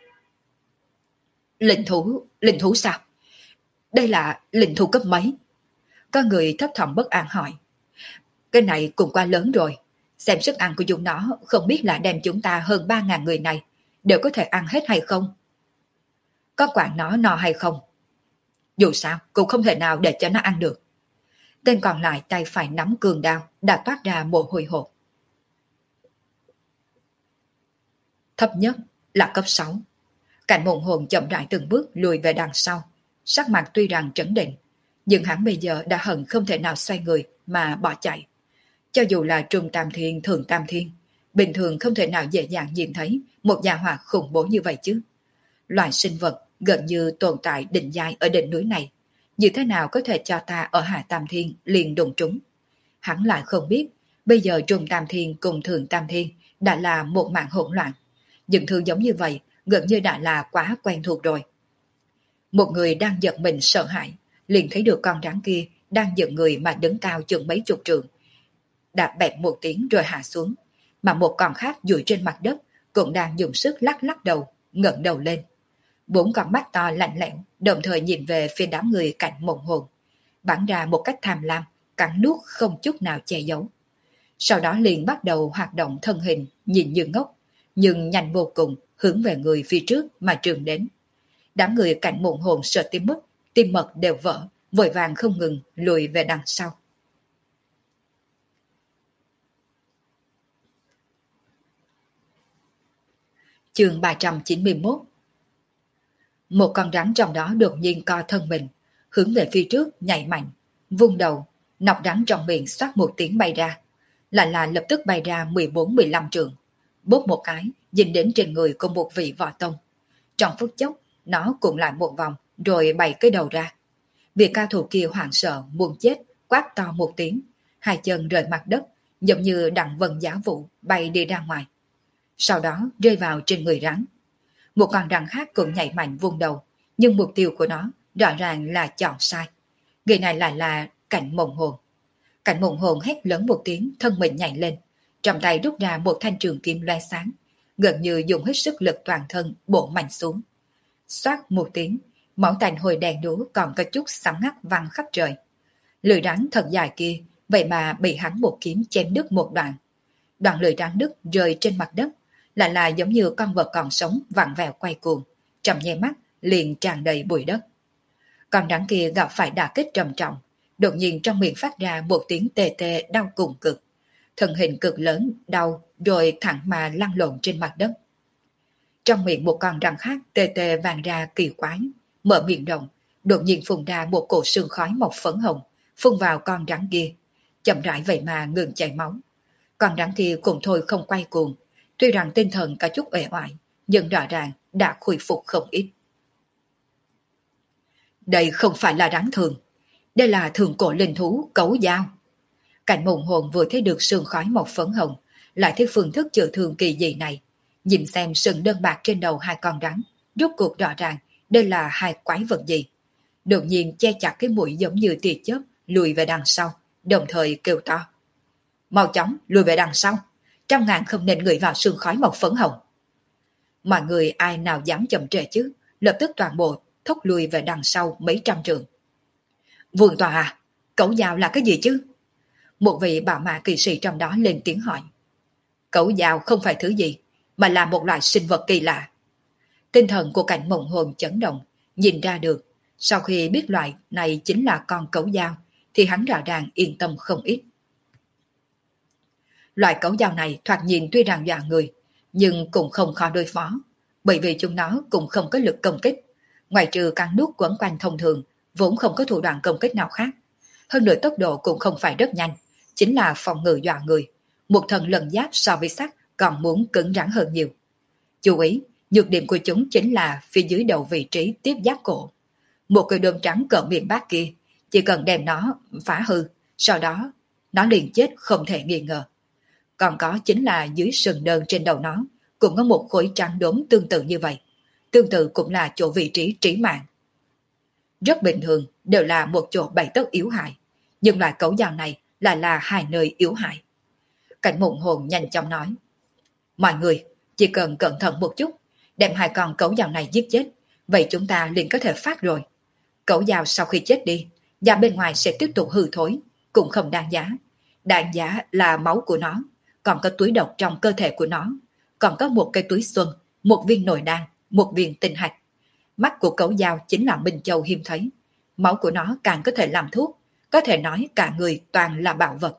Linh thú, linh thú sao? Đây là linh thú cấp mấy? Có người thấp thỏm bất an hỏi. Cái này cũng quá lớn rồi. Xem sức ăn của chúng nó không biết là đem chúng ta hơn ba ngàn người này đều có thể ăn hết hay không? Có quản nó no hay không? Dù sao cũng không thể nào để cho nó ăn được. Tên còn lại tay phải nắm cường đao đã toát ra mồ hôi hột. Thấp nhất là cấp sáu. Cảnh Mộng Hồn chậm rãi từng bước lùi về đằng sau. Sắc mặt tuy rằng trấn định, nhưng hắn bây giờ đã hận không thể nào xoay người mà bỏ chạy. Cho dù là Trung Tam Thiên, Thượng Tam Thiên, bình thường không thể nào dễ dàng nhìn thấy một gia hỏa khủng bố như vậy chứ. Loài sinh vật gần như tồn tại định giai ở đỉnh núi này, như thế nào có thể cho ta ở Hạ Tam Thiên liền đụng trúng. Hắn lại không biết, Bây giờ Trung Tam Thiên cùng Thượng Tam Thiên đã là một mạng hỗn loạn. Những thứ giống như vậy gần như đã là quá quen thuộc rồi. Một người đang giật mình sợ hãi, liền thấy được con rắn kia đang giật người mà đứng cao chừng mấy chục trượng. Đạp bẹp một tiếng rồi hạ xuống, mà một con khác dụi trên mặt đất cũng đang dùng sức lắc lắc đầu, ngẩng đầu lên. Bốn con mắt to lạnh lẽo, đồng thời nhìn về phía đám người cạnh mộng hồn, bắn ra một cách tham lam, cắn nuốt không chút nào che giấu. Sau đó liền bắt đầu hoạt động thân hình, nhìn như ngốc, nhưng nhanh vô cùng, hướng về người phía trước mà trường đến. Đám người cạnh mộng hồn sợ tim mất, tim mật đều vỡ, vội vàng không ngừng lùi về đằng sau. Chương ba trăm chín mươi mốt. Một con rắn trong đó đột nhiên co thân mình, hướng về phía trước nhảy mạnh, vung đầu, nọc rắn trong miệng xoát một tiếng bay ra, lại là lập tức bay ra mười bốn mười lăm trượng, bốp một cái, dính đến trên người của một vị võ tông. Trong phút chốc, nó cuộn lại một vòng, rồi bày cái đầu ra. Vị cao thủ kia hoảng sợ, muốn chết, quát to một tiếng, hai chân rời mặt đất, giống như đặng vân giá vụ, bay đi ra ngoài. Sau đó rơi vào trên người rắn. Một con rắn khác cũng nhảy mạnh vung đầu, nhưng mục tiêu của nó rõ ràng là chọn sai. Người này lại là Cảnh Mộng Hồn. Cảnh Mộng Hồn hét lớn một tiếng, thân mình nhảy lên, trong tay rút ra một thanh trường kim loe sáng, gần như dùng hết sức lực toàn thân bổ mạnh xuống. Xoát một tiếng, máu tanh hồi đèn đúa còn có chút sáng ngắt văng khắp trời. Lưỡi rắn thật dài kia, vậy mà bị hắn một kiếm chém đứt một đoạn. Đoạn lưỡi rắn đứt rơi trên mặt đất, lại là giống như con vật còn sống vặn vẹo quay cuồng, trong nháy mắt liền tràn đầy bụi đất. Con rắn kia gặp phải đả kích trầm trọng, đột nhiên trong miệng phát ra một tiếng tê tê đau cùng cực. Thân hình cực lớn, đau, rồi thẳng mà lăn lộn trên mặt đất. Trong miệng một con rắn khác tê tê vàng ra kỳ quái, mở miệng rộng, đột nhiên phun ra một cổ sương khói màu phấn hồng, phun vào con rắn kia, chậm rãi vậy mà ngừng chảy máu. Con rắn kia cũng thôi không quay cuồng, tuy rằng tinh thần có chút uể oải, nhưng rõ ràng đã khôi phục không ít. Đây không phải là rắn thường, đây là thượng cổ linh thú Cấu Dao. Cảnh Mộng Hồn vừa thấy được sương khói màu phấn hồng, lại thấy phương thức chữa thương kỳ dị này, nhìn xem sừng đơn bạc trên đầu hai con rắn, rốt cuộc rõ ràng đây là hai quái vật gì. Đột nhiên che chặt cái mũi giống như tia chớp, lùi về đằng sau, đồng thời kêu to: mau chóng lùi về đằng sau, trăm ngàn không nên ngửi vào sương khói màu phấn hồng. Mọi người ai nào dám chậm trễ chứ, lập tức toàn bộ thốc lùi về đằng sau mấy trăm trượng. Vương tòa à, Cấu Dao là cái gì chứ? Một vị bảo mã kỳ sĩ trong đó lên tiếng hỏi. Cấu Dao không phải thứ gì, mà là một loại sinh vật kỳ lạ. Tinh thần của Cảnh Mộng Hồn chấn động, nhìn ra được, sau khi biết loại này chính là con Cấu Dao, thì hắn rõ ràng yên tâm không ít. Loại Cấu Dao này thoạt nhìn tuy rằng dọa người, nhưng cũng không khó đối phó, bởi vì chúng nó cũng không có lực công kích, ngoài trừ cắn nuốt quấn quanh thông thường, vốn không có thủ đoạn công kích nào khác. Hơn nữa tốc độ cũng không phải rất nhanh, chính là phòng ngự dọa người, một thần lần giáp so với sắt còn muốn cứng rắn hơn nhiều. Chú ý, nhược điểm của chúng chính là phía dưới đầu vị trí tiếp giáp cổ. Một cái đốm trắng cỡ miệng bát kia, chỉ cần đem nó phá hư, sau đó nó liền chết không thể nghi ngờ. Còn có chính là dưới sừng đơn trên đầu nó, cũng có một khối trắng đốm tương tự như vậy. Tương tự cũng là chỗ vị trí trí mạng. Rất bình thường, đều là một chỗ bày tất yếu hại, nhưng loại Cấu Dao này lại là hai nơi yếu hại. Cảnh Mộng Hồn nhanh chóng nói. Mọi người, chỉ cần cẩn thận một chút, đem hai con Cấu Dao này giết chết, vậy chúng ta liền có thể phát rồi. Cấu Dao sau khi chết đi, da bên ngoài sẽ tiếp tục hư thối, cũng không đáng giá. Đáng giá là máu của nó, còn có túi độc trong cơ thể của nó, còn có một cây túi xuân, một viên nội đan, một viên tinh hạch. Mắt của Cấu Dao chính là Minh Châu hiếm thấy, máu của nó càng có thể làm thuốc, có thể nói cả người toàn là bảo vật.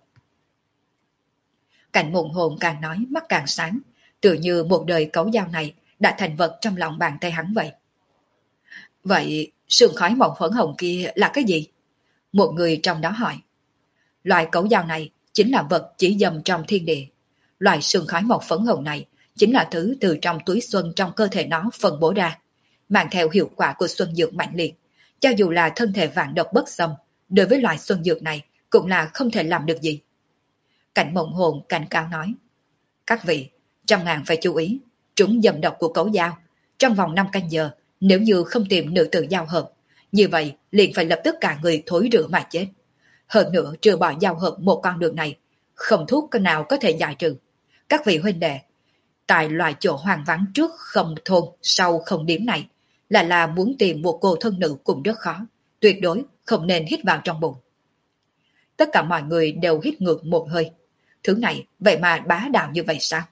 Cảnh Mộng Hồn càng nói mắt càng sáng, tựa như một đời Cấu Dao này đã thành vật trong lòng bàn tay hắn vậy. Vậy sương khói màu phấn hồng kia là cái gì? Một người trong đó hỏi. Loại Cấu Dao này chính là vật chỉ dầm trong thiên địa. Loại sương khói màu phấn hồng này chính là thứ từ trong túi xuân trong cơ thể nó phân bố ra, mang theo hiệu quả của xuân dược mạnh liệt. Cho dù là thân thể vạn độc bất xâm, đối với loại xuân dược này cũng là không thể làm được gì. Cảnh Mộng Hồn cảnh cáo nói, các vị, trăm ngàn phải chú ý, trúng dâm độc của cẩu dao. Trong vòng năm canh giờ, nếu như không tìm nữ tử giao hợp, như vậy liền phải lập tức cả người thối rữa mà chết. Hơn nữa trừ bỏ giao hợp một con đường này, không thuốc nào có thể giải trừ. Các vị huynh đệ, tại loại chỗ hoang vắng trước không thôn, sau không điếm này, là là muốn tìm một cô thân nữ cũng rất khó, tuyệt đối không nên hít vào trong bụng. Tất cả mọi người đều hít ngược một hơi. Thứ này vậy mà bá đạo như vậy sao?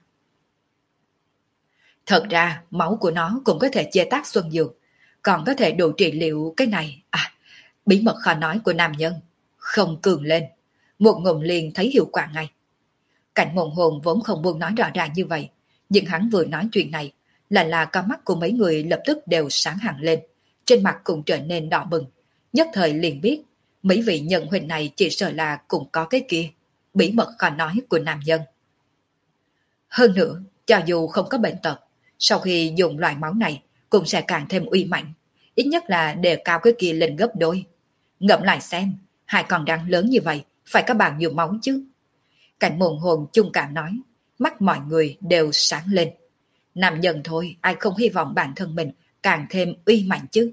Thật ra máu của nó cũng có thể chế tác xuân dược, còn có thể đủ trị liệu cái này. À, bí mật khó nói của nam nhân. Không cường lên, một ngụm liền thấy hiệu quả ngay. Cảnh Mộng Hồn vốn không muốn nói rõ ràng như vậy, nhưng hắn vừa nói chuyện này, là là con mắt của mấy người lập tức đều sáng hẳn lên, trên mặt cũng trở nên đỏ bừng. Nhất thời liền biết, mấy vị nhận huynh này chỉ sợ là cũng có cái kia, bí mật khó nói của nam nhân. Hơn nữa, cho dù không có bệnh tật, sau khi dùng loại máu này cũng sẽ càng thêm uy mạnh, ít nhất là đề cao cái kia lên gấp đôi. Ngẫm lại xem, hai con rắn lớn như vậy, phải có bao nhiêu máu chứ? Cảnh Mộng Hồn chung cảm nói, mắt mọi người đều sáng lên. Nam nhân thôi, ai không hy vọng bản thân mình càng thêm uy mạnh chứ?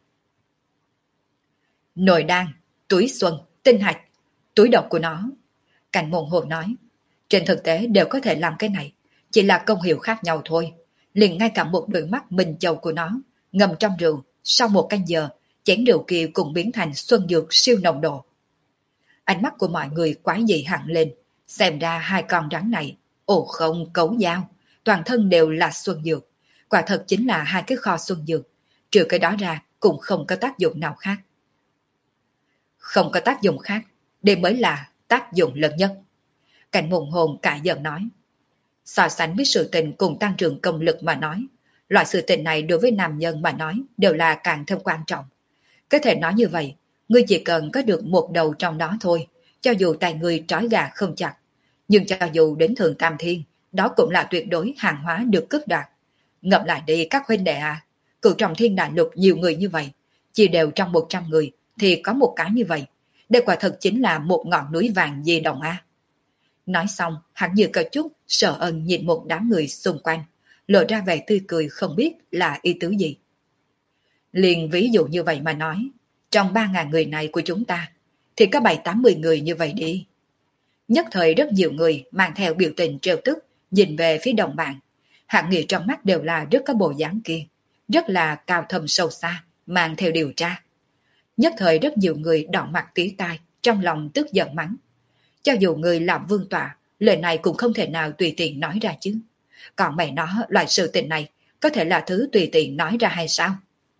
Nội đan, túi xuân, tinh hạch, túi độc của nó. Cảnh Mộng Hồn nói, trên thực tế đều có thể làm cái này, chỉ là công hiệu khác nhau thôi. Liền ngay cả một đôi mắt minh châu của nó, ngầm trong rượu, sau một canh giờ, chén rượu kia cũng biến thành xuân dược siêu nồng độ. Ánh mắt của mọi người quái dị hẳn lên, xem ra hai con rắn này, ồ không cấu dao, toàn thân đều là xuân dược. Quả thật chính là hai cái kho xuân dược, trừ cái đó ra cũng không có tác dụng nào khác. Không có tác dụng khác, đây mới là tác dụng lớn nhất. Cảnh Mộng Hồn cả giận nói. So sánh với sự tình cùng tăng trưởng công lực mà nói, loại sự tình này đối với nam nhân mà nói đều là càng thêm quan trọng. Có thể nói như vậy, ngươi chỉ cần có được một đầu trong đó thôi, cho dù tay ngươi trói gà không chặt. Nhưng cho dù đến thượng tam thiên, đó cũng là tuyệt đối hàng hóa được cướp đoạt. Ngậm lại đi các huynh đệ à, cửu trọng thiên đại lục nhiều người như vậy, chỉ đều trong một trăm người thì có một cái như vậy. Đây quả thật chính là một ngọn núi vàng di động a. Nói xong, hắn như có chút sợ ân nhìn một đám người xung quanh, lộ ra vẻ tươi cười không biết là ý tứ gì. Liền ví dụ như vậy mà nói, trong ba ngàn người này của chúng ta, thì có bảy tám mươi người như vậy đi. Nhất thời rất nhiều người mang theo biểu tình trêu tức, nhìn về phía đồng bạn. Hạng Nghị trong mắt đều là rất có bộ dáng kia, rất là cao thâm sâu xa, mang theo điều tra. Nhất thời rất nhiều người đỏ mặt tía tai, trong lòng tức giận mắng. Cho dù người làm vương tọa, lời này cũng không thể nào tùy tiện nói ra chứ. Còn mẹ nó, loại sự tình này có thể là thứ tùy tiện nói ra hay sao?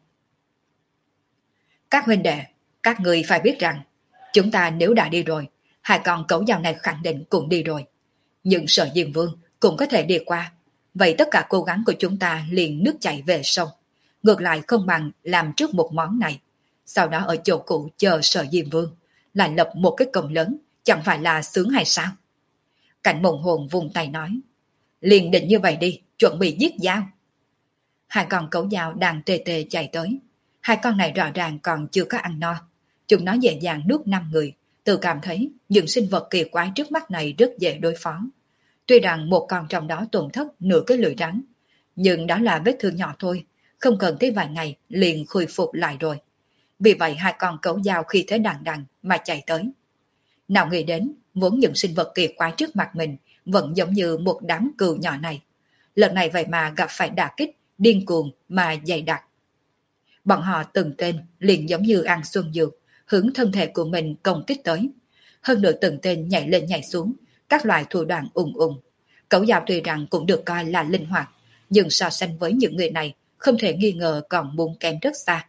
Các huynh đệ, các người phải biết rằng, chúng ta nếu đã đi rồi, hai con cẩu dao này khẳng định cũng đi rồi. Nhưng Sở Diêm Vương cũng có thể đi qua. Vậy tất cả cố gắng của chúng ta liền nước chảy về sông. Ngược lại không bằng làm trước một món này. Sau đó ở chỗ cũ chờ Sở Diêm Vương, lại lập một cái công lớn, chẳng phải là sướng hay sao? Cảnh Mộng Hồn vùng tay nói, liền định như vậy đi, chuẩn bị giết dao. Hai con cẩu dao đang tê tê chạy tới. Hai con này rõ ràng còn chưa có ăn no. Chúng nó dễ dàng nuốt năm người, tự cảm thấy những sinh vật kỳ quái trước mắt này rất dễ đối phó. Tuy rằng một con trong đó tổn thất nửa cái lưỡi rắn, nhưng đó là vết thương nhỏ thôi, không cần tới vài ngày liền khôi phục lại rồi. Vì vậy hai con cẩu dao khi thế đằng đằng mà chạy tới. Nào nghĩ đến, muốn những sinh vật kỳ quái trước mặt mình vẫn giống như một đám cừu nhỏ này. Lần này vậy mà gặp phải đả kích, điên cuồng mà dày đặc. Bọn họ từng tên liền giống như ăn xuân dược, hướng thân thể của mình công kích tới. Hơn nữa từng tên nhảy lên nhảy xuống, các loại thủ đoạn ùng ùng. Cẩu dao tuy rằng cũng được coi là linh hoạt, nhưng so sánh với những người này, không thể nghi ngờ còn muốn kém rất xa.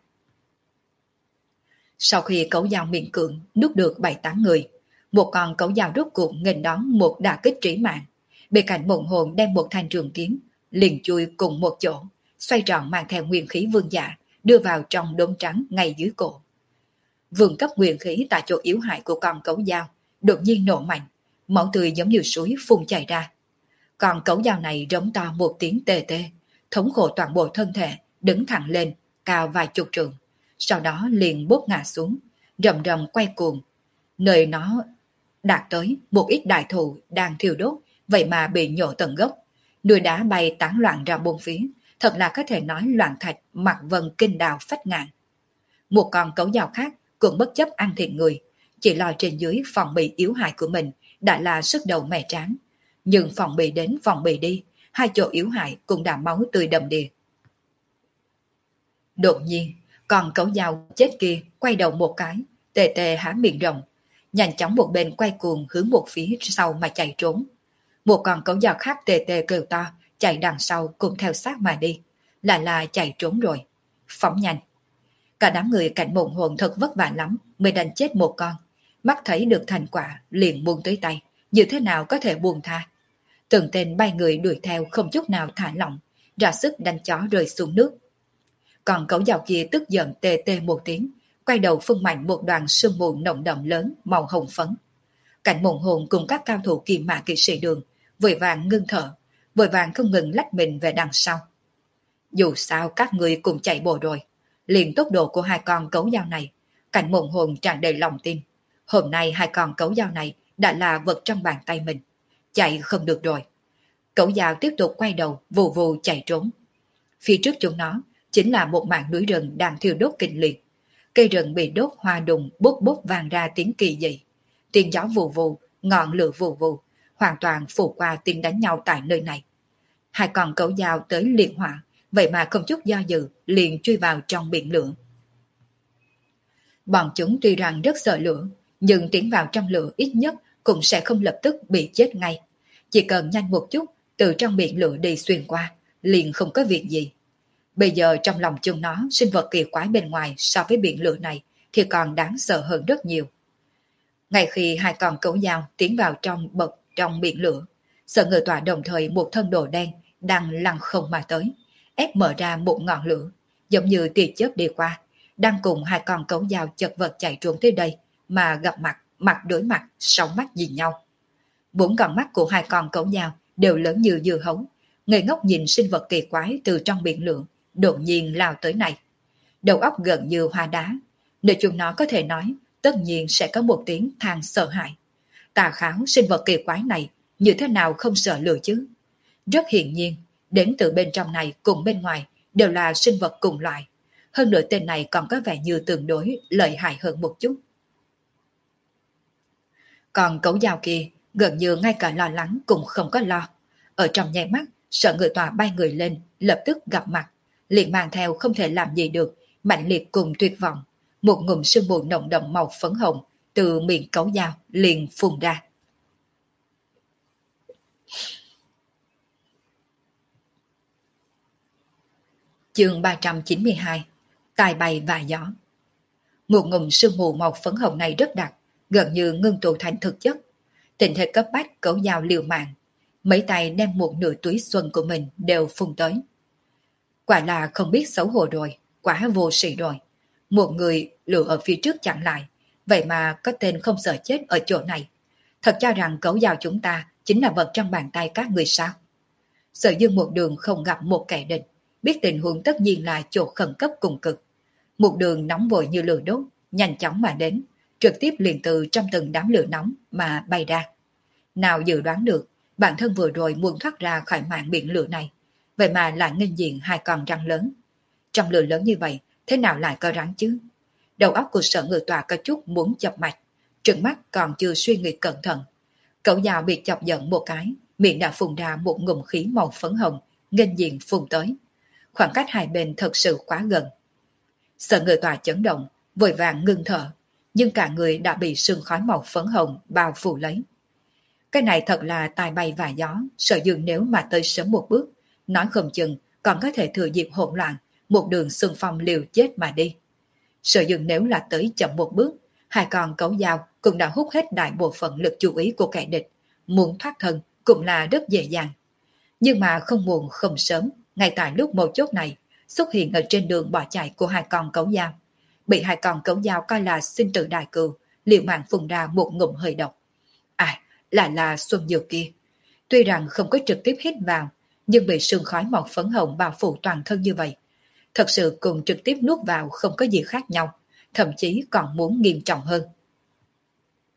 Sau khi cẩu dao miễn cưỡng nuốt được bảy tám người, một con cẩu dao rốt cuộc nghênh đón một đả kích trí mạng. Bên cạnh Mộng Hồn đem một thanh trường kiếm liền chui cùng một chỗ, xoay tròn mang theo nguyên khí vương giả, đưa vào trong đốm trắng ngay dưới cổ. Vương cấp nguyên khí tại chỗ yếu hại của con cẩu dao đột nhiên nổ mạnh, máu tươi giống như suối phun chảy ra. Con cẩu dao này rống to một tiếng tê tê, thống khổ toàn bộ thân thể, đứng thẳng lên, cao vài chục trượng, sau đó liền bốt ngã xuống, rầm rầm quay cuồng. Nơi nó Đạt tới một ít đại thụ đang thiêu đốt, vậy mà bị nhổ tận gốc. Núi đá bay tán loạn ra bốn phía, thật là có thể nói loạn thạch mặt vân kinh đào phách ngạn. Một con cẩu dao khác cũng bất chấp ăn thịt người, chỉ lo trên dưới phòng bị yếu hại của mình đã là sức đầu mẻ tráng. Nhưng phòng bị đến phòng bị đi, hai chỗ yếu hại cũng đã máu tươi đầm đìa. Đột nhiên, con cẩu dao chết kia quay đầu một cái, tê tê há miệng rộng, nhanh chóng một bên quay cuồng hướng một phía sau mà chạy trốn. Một con cẩu dao khác tê tê kêu to, chạy đằng sau cùng theo sát mà đi, là là chạy trốn rồi. Phóng nhanh. Cả đám người cảnh mộng hồn thật vất vả lắm mới đánh chết một con. Mắt thấy được thành quả liền buông tới tay, như thế nào có thể buông tha. Từng tên bay người đuổi theo không chút nào thả lỏng, ra sức đánh chó rơi xuống nước. Còn cẩu dao kia tức giận tê tê một tiếng, quay đầu phun mạnh một đoàn sương mù nồng đậm lớn màu hồng phấn. Cảnh mộng hồn cùng các cao thủ kỳ mã kỵ sĩ đường vội vàng ngưng thở, vội vàng không ngừng lách mình về đằng sau. Dù sao các người cùng chạy bộ rồi, liền tốc độ của hai con cẩu dao này, cảnh mộng hồn tràn đầy lòng tin. Hôm nay hai con cẩu dao này đã là vật trong bàn tay mình, chạy không được rồi. Cẩu dao tiếp tục quay đầu vù vù chạy trốn. Phía trước chúng nó chính là một mảng núi rừng đang thiêu đốt kịch liệt. Cây rừng bị đốt hoa đùng bốc bốc vang ra tiếng kỳ dị. Tiếng gió vù vù, ngọn lửa vù vù, hoàn toàn phủ qua tiếng đánh nhau tại nơi này. Hai con cẩu dao tới liệt hỏa, vậy mà không chút do dự liền truy vào trong biển lửa. Bọn chúng tuy rằng rất sợ lửa, nhưng tiến vào trong lửa ít nhất cũng sẽ không lập tức bị chết ngay. Chỉ cần nhanh một chút, từ trong biển lửa đi xuyên qua, liền không có việc gì. Bây giờ trong lòng chúng nó, sinh vật kỳ quái bên ngoài so với biển lửa này thì còn đáng sợ hơn rất nhiều. Ngay khi hai con cẩu dao tiến vào trong bậc trong biển lửa, Sợ Ngự Tọa đồng thời một thân đồ đen đang lăn không mà tới, ép mở ra một ngọn lửa, giống như tia chớp đi qua, đang cùng hai con cẩu dao chật vật chạy trốn tới đây mà gặp mặt, mặt đối mặt, sóng mắt nhìn nhau. Bốn con mắt của hai con cẩu dao đều lớn như dưa hấu, ngây ngốc nhìn sinh vật kỳ quái từ trong biển lửa đột nhiên lao tới này. Đầu óc gần như hoa đá, nếu chúng nó có thể nói, tất nhiên sẽ có một tiếng than sợ hãi. Tà kháo sinh vật kỳ quái này như thế nào không sợ lửa chứ? Rất hiển nhiên, đến từ bên trong này cùng bên ngoài đều là sinh vật cùng loại. Hơn nữa tên này còn có vẻ như tương đối lợi hại hơn một chút. Còn cẩu dao kia gần như ngay cả lo lắng cũng không có lo. Ở trong nháy mắt, Sợ Ngự Tọa bay người lên, lập tức gặp mặt, liền mang theo không thể làm gì được, mạnh liệt cùng tuyệt vọng. Một ngụm sương mù nồng đậm màu phấn hồng từ miệng cẩu dao liền phun ra. Chương ba trăm chín mươi hai. Tài bay và gió. Một ngụm sương mù màu phấn hồng này rất đặc, gần như ngưng tụ thành thực chất. Tình thế cấp bách cẩu dao liều mạng, mấy tay đem một nửa túi xuân của mình đều phun tới. Quả là không biết xấu hổ rồi, quá vô sĩ rồi. Một người lựa ở phía trước chặn lại, vậy mà có tên không sợ chết ở chỗ này. Thật cho rằng cẩu dao chúng ta chính là vật trong bàn tay các người sao? Sở Dương một đường không gặp một kẻ địch, biết tình huống tất nhiên là chỗ khẩn cấp cùng cực. Một đường nóng vội như lửa đốt, nhanh chóng mà đến, trực tiếp liền từ trong từng đám lửa nóng mà bay ra. Nào dự đoán được, bản thân vừa rồi muốn thoát ra khỏi mạng biển lửa này, vậy mà lại nghênh diện hai con rắn lớn. Trong lửa lớn như vậy, thế nào lại có rắn chứ? Đầu óc của Sở Ngự Tọa có chút muốn chập mạch, trừng mắt còn chưa suy nghĩ cẩn thận. Cẩu dao bị chọc giận một cái, miệng đã phun ra một ngụm khí màu phấn hồng, nghênh diện phun tới. Khoảng cách hai bên thật sự quá gần. Sở Ngự Tọa chấn động, vội vàng ngưng thở, nhưng cả người đã bị sương khói màu phấn hồng bao phủ lấy. Cái này thật là tài bay và gió, Sở Dương nếu mà tới sớm một bước, nói không chừng còn có thể thừa dịp hỗn loạn, một đường xung phong liều chết mà đi. Sở Dương nếu là tới chậm một bước, hai con cẩu dao cũng đã hút hết đại bộ phận lực chú ý của kẻ địch, muốn thoát thân cũng là rất dễ dàng. Nhưng mà không muộn không sớm, ngay tại lúc mấu chốt này, xuất hiện ở trên đường bỏ chạy của hai con cẩu dao. Bị hai con cẩu dao coi là sinh tử đại cừu, liều mạng phun ra một ngụm hơi độc. À, là là Xuân Dược kia. Tuy rằng không có trực tiếp hít vào, nhưng bị sương khói màu phấn hồng bao phủ toàn thân như vậy. Thật sự cùng trực tiếp nuốt vào không có gì khác nhau, thậm chí còn muốn nghiêm trọng hơn.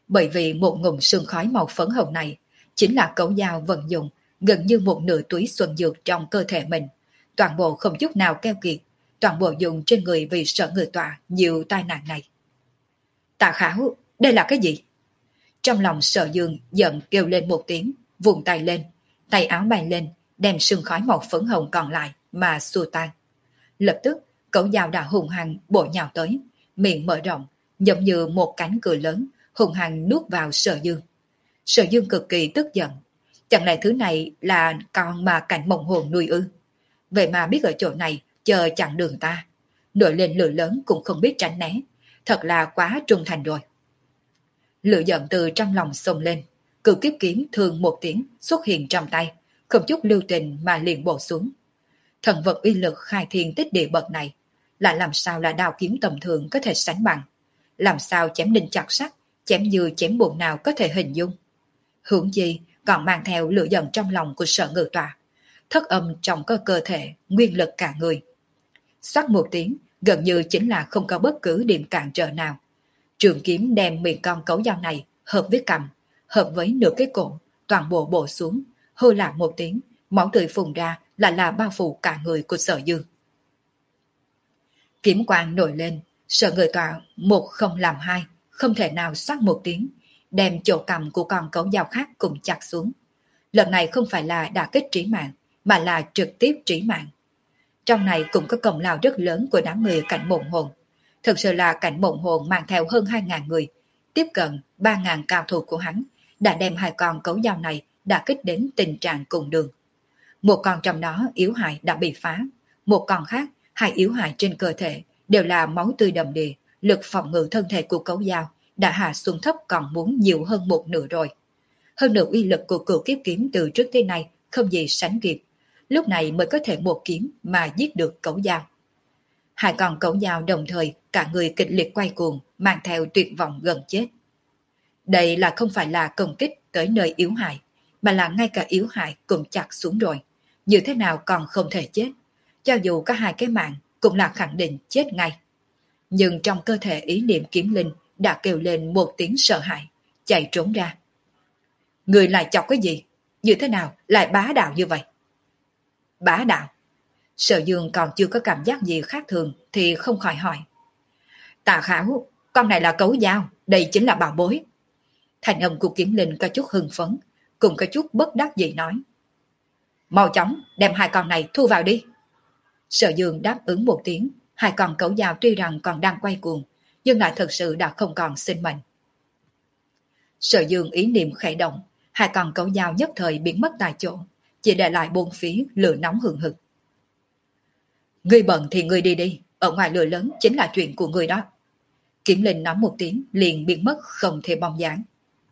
Bởi vì một ngụm sương khói màu phấn hồng này chính là Cẩu Dao vận dụng gần như một nửa túi xuân dược trong cơ thể mình, toàn bộ không chút nào keo kiệt, toàn bộ dùng trên người vì sợ người tọa nhiều tai nạn này. Tạ Khảo, đây là cái gì? Trong lòng Sở Dương giận kêu lên một tiếng, vùng tay lên, tay áo bay lên, đem sương khói màu phấn hồng còn lại mà xua tan. Lập tức, Cẩu Dao đã hùng hăng bổ nhào tới, miệng mở rộng, giống như một cánh cửa lớn, hùng hăng nuốt vào Sở Dương. Sở Dương cực kỳ tức giận. Chẳng lẽ thứ này là con mà Cảnh Mộng Hồn nuôi ư? Vậy mà biết ở chỗ này chờ chặn đường ta. Nổi lên lửa lớn cũng không biết tránh né. Thật là quá trung thành rồi. Lửa giận từ trong lòng xông lên. Cửu kiếp kiếm thường một tiếng xuất hiện trong tay, không chút lưu tình mà liền bổ xuống. Thần vật uy lực khai thiên tích địa bậc này, lại làm sao là đao kiếm tầm thường có thể sánh bằng? Làm sao chém đinh chặt sắt, chém như chém bùn nào có thể hình dung? Hưởng gì còn mang theo lửa giận trong lòng của Sở Ngự Tọa, thất âm trong cơ cơ thể, nguyên lực cả người. Xoát một tiếng, gần như chính là không có bất cứ điểm cản trở nào. Trường kiếm đem miệng con Cẩu Dao này hợp với cằm, hợp với nửa cái cổ, toàn bộ bổ xuống, hô lạc một tiếng, máu tươi phun ra là là bao phủ cả người của Sở Dương. Kiếm quang nổi lên, Sở Ngự Tọa một không làm hai, không thể nào xoát một tiếng, đem chỗ cằm của con Cẩu Dao khác cùng chặt xuống. Lần này không phải là đả kích trí mạng, mà là trực tiếp trí mạng. Trong này cũng có công lao rất lớn của đám người Cảnh Mộng Hồn. Thực sự là Cảnh Mộng Hồn mang theo hơn hai ngàn người, tiếp cận ba ngàn cao thủ của hắn, đã đem hai con Cẩu Dao này đả kích đến tình trạng cùng đường. Một con trong đó yếu hại đã bị phá, một con khác, hai yếu hại trên cơ thể đều là máu tươi đầm đìa, lực phòng ngự thân thể của Cẩu Dao đã hạ xuống thấp còn muốn nhiều hơn một nửa rồi. Hơn nữa uy lực của Cửu Kiếp kiếm từ trước tới nay không gì sánh kịp, lúc này mới có thể một kiếm mà giết được Cẩu Dao. Hai con Cẩu Dao đồng thời cả người kịch liệt quay cuồng, mang theo tuyệt vọng gần chết. Đây là không phải là công kích tới nơi yếu hại, mà là ngay cả yếu hại cũng chặt xuống rồi, như thế nào còn không thể chết. Cho dù có hai cái mạng cũng là khẳng định chết ngay. Nhưng trong cơ thể ý niệm kiếm linh đã kêu lên một tiếng sợ hãi, chạy trốn ra. Người lại chọc cái gì? Như thế nào lại bá đạo như vậy? Bá đạo? Sở Dương còn chưa có cảm giác gì khác thường thì không khỏi hỏi. Tạ Khảo, con này là Cẩu Dao, đây chính là bảo bối. Thành âm của kiếm linh có chút hưng phấn, cùng có chút bất đắc dĩ nói. Mau chóng đem hai con này thu vào đi. Sở Dương đáp ứng một tiếng, hai con Cẩu Dao tuy rằng còn đang quay cuồng, nhưng lại thật sự đã không còn sinh mệnh. Sở Dương ý niệm khẽ động, hai con Cẩu Dao nhất thời biến mất tại chỗ, chỉ để lại bốn phía lửa nóng hừng hực. Ngươi bận thì ngươi đi đi, ở ngoài lửa lớn chính là chuyện của ngươi đó. Kiếm linh nói một tiếng liền biến mất không thể bóng dáng.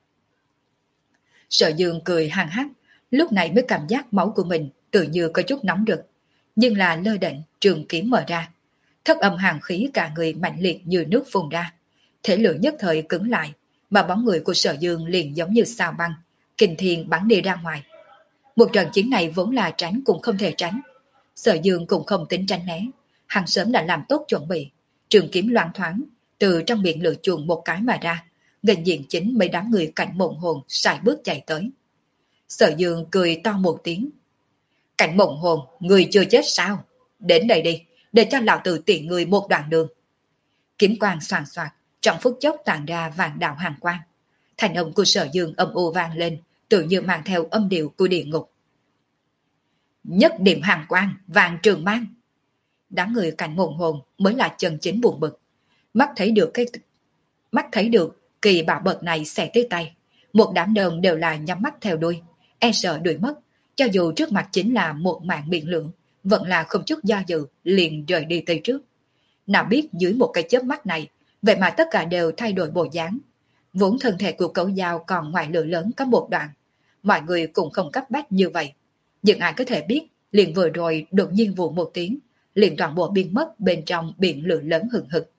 Sở Dương cười hăng hắc, lúc này mới cảm giác máu của mình tự như có chút nóng rực, nhưng là lơ đễnh trường kiếm mở ra, thất âm hàng khí cả người mạnh liệt như nước phun ra, thể lửa nhất thời cứng lại, mà bóng người của Sở Dương liền giống như sao băng, kình thiên bắn đi ra ngoài. Một trận chiến này vốn là tránh cũng không thể tránh. Sở Dương cũng không tính tránh né, hắn sớm đã làm tốt chuẩn bị, trường kiếm loáng thoáng từ trong miệng lửa chuồn một cái mà ra, nghênh diện chính mấy đám người Cảnh Mộng Hồn sải bước chạy tới. Sở Dương cười to một tiếng. Cảnh Mộng Hồn, người chưa chết sao? Đến đây đi, để cho lão tử tiện người một đoạn đường. Kiếm quang xoàn xoạc, trong phút chốc tàn ra vàng đạo hàng quang. Thành âm của Sở Dương âm u vang lên, tự như mang theo âm điệu của địa ngục. Nhất điểm hàng quang, vàng trường mang. Đám người Cảnh Mộng Hồn mới là chân chính buồn bực. Mắt thấy được cái mắt thấy được kỳ bảo bậc này xẻ tới tay, một đám đông đều là nhắm mắt theo đuôi, e sợ đuổi mất, cho dù trước mặt chính là một mạng biển lượng, vẫn là không chút do dự liền rời đi tới trước. Nào biết dưới một cái chớp mắt này, vậy mà tất cả đều thay đổi bộ dáng. Vốn thân thể của Cẩu Dao còn ngoài lửa lớn có một đoạn, mọi người cũng không cấp bách như vậy, nhưng ai có thể biết, liền vừa rồi đột nhiên vụ một tiếng, liền toàn bộ biến mất bên trong biển lửa lớn hừng hực.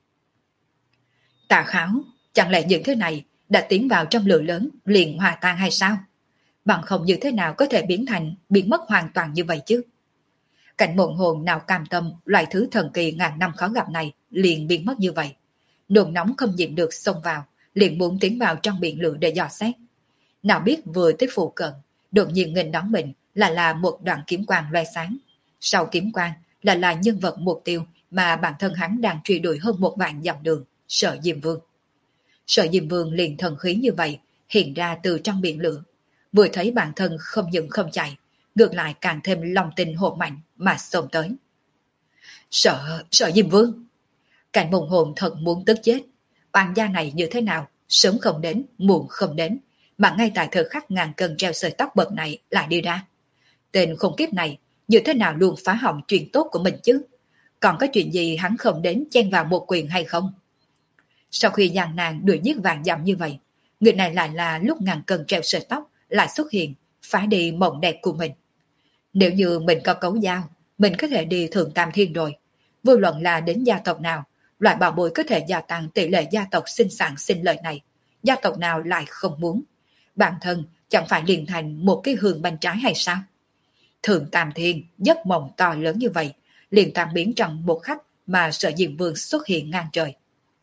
Tạ Khảo, chẳng lẽ những thứ này đã tiến vào trong lửa lớn liền hòa tan hay sao? Bằng không như thế nào có thể biến thành biến mất hoàn toàn như vậy chứ? Cảnh Mộng Hồn nào cam tâm loại thứ thần kỳ ngàn năm khó gặp này liền biến mất như vậy. Nôn nóng không nhịn được xông vào, liền muốn tiến vào trong biển lửa để dò xét. Nào biết vừa tới phụ cận, đột nhiên nghênh đón mình là là một đoạn kiếm quang loe sáng. Sau kiếm quang là là nhân vật mục tiêu mà bản thân hắn đang truy đuổi hơn một vạn dặm đường, Sở Diêm Vương. Sở Diêm Vương liền thần khí như vậy hiện ra từ trong biển lửa, vừa thấy bản thân không những không chạy, ngược lại càng thêm lòng tin hộ mạnh mà xông tới. Sở, Sở Diêm Vương! Cảnh Mộng Hồn thật muốn tức chết. Oan gia này như thế nào, sớm không đến, muộn không đến, mà ngay tại thời khắc ngàn cân treo sợi tóc bậc này lại đi ra. Tên khủng kiếp này như thế nào luôn phá hỏng chuyện tốt của mình chứ? Còn có chuyện gì hắn không đến chen vào một quyền hay không? Sau khi gian nan đuổi giết vàng dặm như vậy, người này lại là lúc ngàn cân treo sợi tóc lại xuất hiện, phá đi mộng đẹp của mình. Nếu như mình có cấu dao, mình có thể đi thượng tam thiên rồi. Vô luận là đến gia tộc nào, loại bảo bối có thể gia tăng tỷ lệ gia tộc sinh sản sinh lợi này, gia tộc nào lại không muốn? Bản thân chẳng phải liền thành một cái hương bánh trái hay sao? Thượng tam thiên, giấc mộng to lớn như vậy, liền tan biến trong một khắc mà Sở Diêm Vương xuất hiện ngang trời.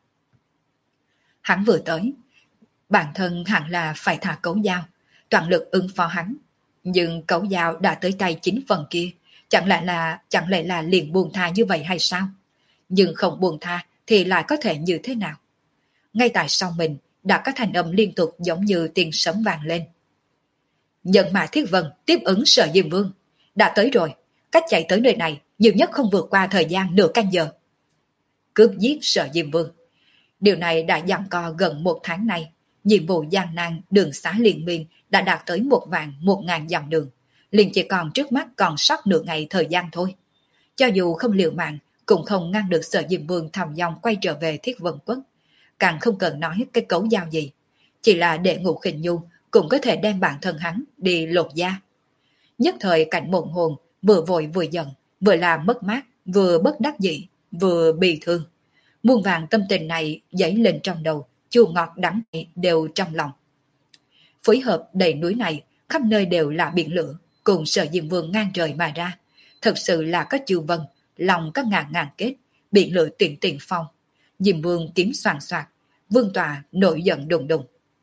Hắn vừa tới, bản thân hẳn là phải thả cấu dao, toàn lực ứng phó hắn. Nhưng cấu dao đã tới tay chính phần kia, chẳng lẽ là chẳng lẽ là liền buông tha như vậy hay sao? Nhưng không buông tha thì lại có thể như thế nào? Ngay tại sau mình đã có thành âm liên tục giống như tiếng sấm vang lên. Nhân mã thiết vân tiếp ứng Sở Diêm Vương. Đã tới rồi, cách chạy tới nơi này nhiều nhất không vượt qua thời gian nửa canh giờ. Cướp giết Sở Diêm Vương. Điều này đã giằng co gần một tháng nay. Nhiệm vụ gian nan đường xá liên miên đã đạt tới một vạn một ngàn dặm đường. Liền chỉ còn trước mắt còn sót nửa ngày thời gian thôi. Cho dù không liều mạng cũng không ngăn được Sở Diêm Vương thầm dòng quay trở về Thiết Vân Quốc. Càng không cần nói cái cấu giao gì. Chỉ là để Ngũ Khinh Nhu cũng có thể đem bản thân hắn đi lột da. Nhất thời Cảnh Mộng Hồn vừa vội vừa giận, vừa là mất mát, vừa bất đắc dĩ, vừa bị thương. Muôn vàng tâm tình này dấy lên trong đầu, chua ngọt đắng đều trong lòng. Phối hợp đầy núi này, khắp nơi đều là biển lửa, cùng Sở Diêm Vương ngang trời mà ra. Thật sự là có chư vân, lòng có ngàn ngàn kết, biển lửa tiền tiền phong. Diêm Vương kiếm soàn soạt, Vương Tòa nổi giận đùng đùng.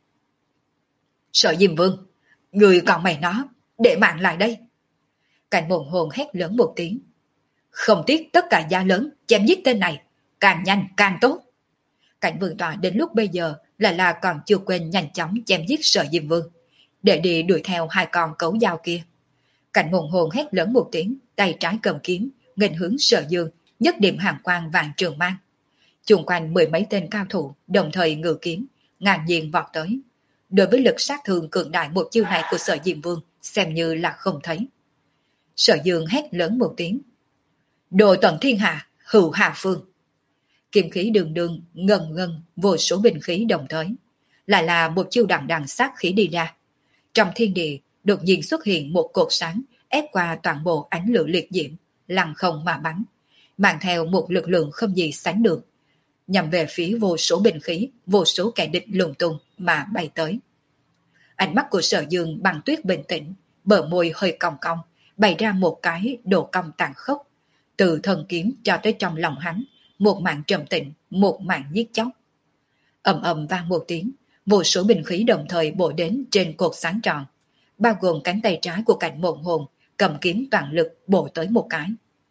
Sở Diêm Vương, người còn mày nó, để mạng lại đây. Cảnh Mộng Hồn hét lớn một tiếng. Không tiếc tất cả giá lớn, chém giết tên này, càng nhanh càng tốt. Cảnh Vương Tòa đến lúc bây giờ là là còn chưa quên nhanh chóng chém giết Sở Diêm Vương, để đi đuổi theo hai con cấu dao kia. Cảnh Mộng Hồn hét lớn một tiếng, tay trái cầm kiếm, nghênh hướng Sở Dương, nhất điểm hàng quang vàng trường mang. Chung quanh mười mấy tên cao thủ đồng thời ngự kiếm, ngang nhiên vọt tới. Đối với lực sát thương cường đại một chiêu này của Sở Diêm Vương xem như là không thấy. Sở Dương hét lớn một tiếng. Đồ tận thiên hạ, hữu hạ phương. Kiếm khí đường đường, ngân ngân, vô số binh khí đồng thời. Lại là một chiêu đằng đằng sát khí đi ra. Trong thiên địa, đột nhiên xuất hiện một cột sáng ép qua toàn bộ ánh lửa liệt diễm, lăng không mà bắn, mang theo một lực lượng không gì sánh được, nhằm về phía vô số binh khí, vô số kẻ địch lùng tung mà bay tới. Ánh mắt của Sở Dương băng tuyết bình tĩnh, bờ môi hơi cong cong, bày ra một cái độ cong tàn khốc. Từ thân kiếm cho tới trong lòng hắn, một mạng trầm tĩnh, một mạng giết chóc. Ầm ầm vang một tiếng, vô số binh khí đồng thời bổ đến trên cột sáng tròn, bao gồm cánh tay trái của Cảnh Mộng Hồn, cầm kiếm toàn lực bổ tới một cái.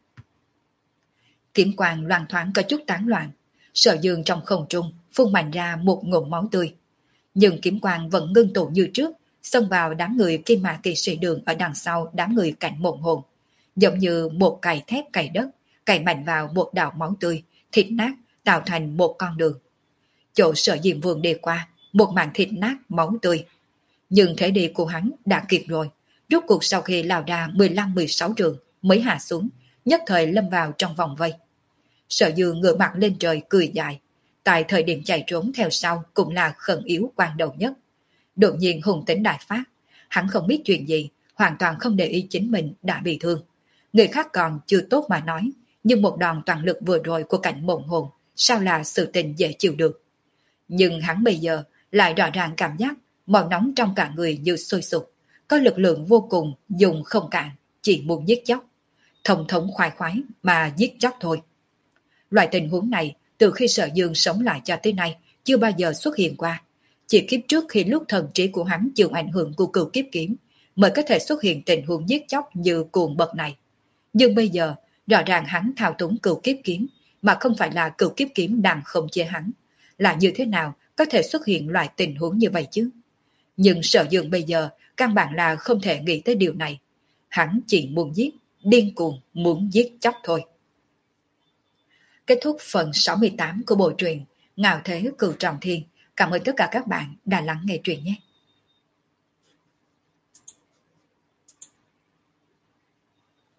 Kiếm quang loang thoáng có chút tán loạn, Sở Dương trong không trung phun mạnh ra một ngụm máu tươi. Nhưng kiếm quang vẫn ngưng tụ như trước, xông vào đám người Kim Mã Kỳ Sĩ Đường ở đằng sau đám người Cảnh Mộng Hồn, giống như một cày thép cày đất, cày mạnh vào một đạo máu tươi, thịt nát tạo thành một con đường. Chỗ Sở Diêm Vương đi qua, một mảng thịt nát máu tươi. Nhưng thể đi của hắn đã kịp rồi, rốt cuộc sau khi lao ra mười lăm mười sáu trường mới hạ xuống, nhất thời lâm vào trong vòng vây. Sở Dương ngửa mặt lên trời cười dài, tại thời điểm chạy trốn theo sau cũng là khẩn yếu quan đầu nhất. Đột nhiên hùng tính đại phát, hắn không biết chuyện gì, hoàn toàn không để ý chính mình đã bị thương. Người khác còn chưa tốt mà nói, nhưng một đòn toàn lực vừa rồi của Cảnh Mộng Hồn sao là sự tình dễ chịu được. Nhưng hắn bây giờ lại rõ ràng cảm giác màu nóng trong cả người như sôi sục, có lực lượng vô cùng dùng không cạn, chỉ muốn giết chóc. Thông thống khoái khoái mà giết chóc thôi. Loại tình huống này từ khi Sở Dương sống lại cho tới nay chưa bao giờ xuất hiện qua. Chỉ kiếp trước khi lúc thần trí của hắn chịu ảnh hưởng của cửu kiếp kiếm mới có thể xuất hiện tình huống giết chóc như cuồng bậc này. Nhưng bây giờ, rõ ràng hắn thao túng cửu kiếp kiếm, mà không phải là cửu kiếp kiếm đang khống chế hắn. Là như thế nào có thể xuất hiện loại tình huống như vậy chứ? Nhưng Sở Dương bây giờ căn bản là không thể nghĩ tới điều này. Hắn chỉ muốn giết, điên cuồng muốn giết chóc thôi. Kết thúc phần sáu mươi tám của bộ truyện Ngạo Thế Cửu Trọng Thiên. Cảm ơn tất cả các bạn đã lắng nghe truyện nhé.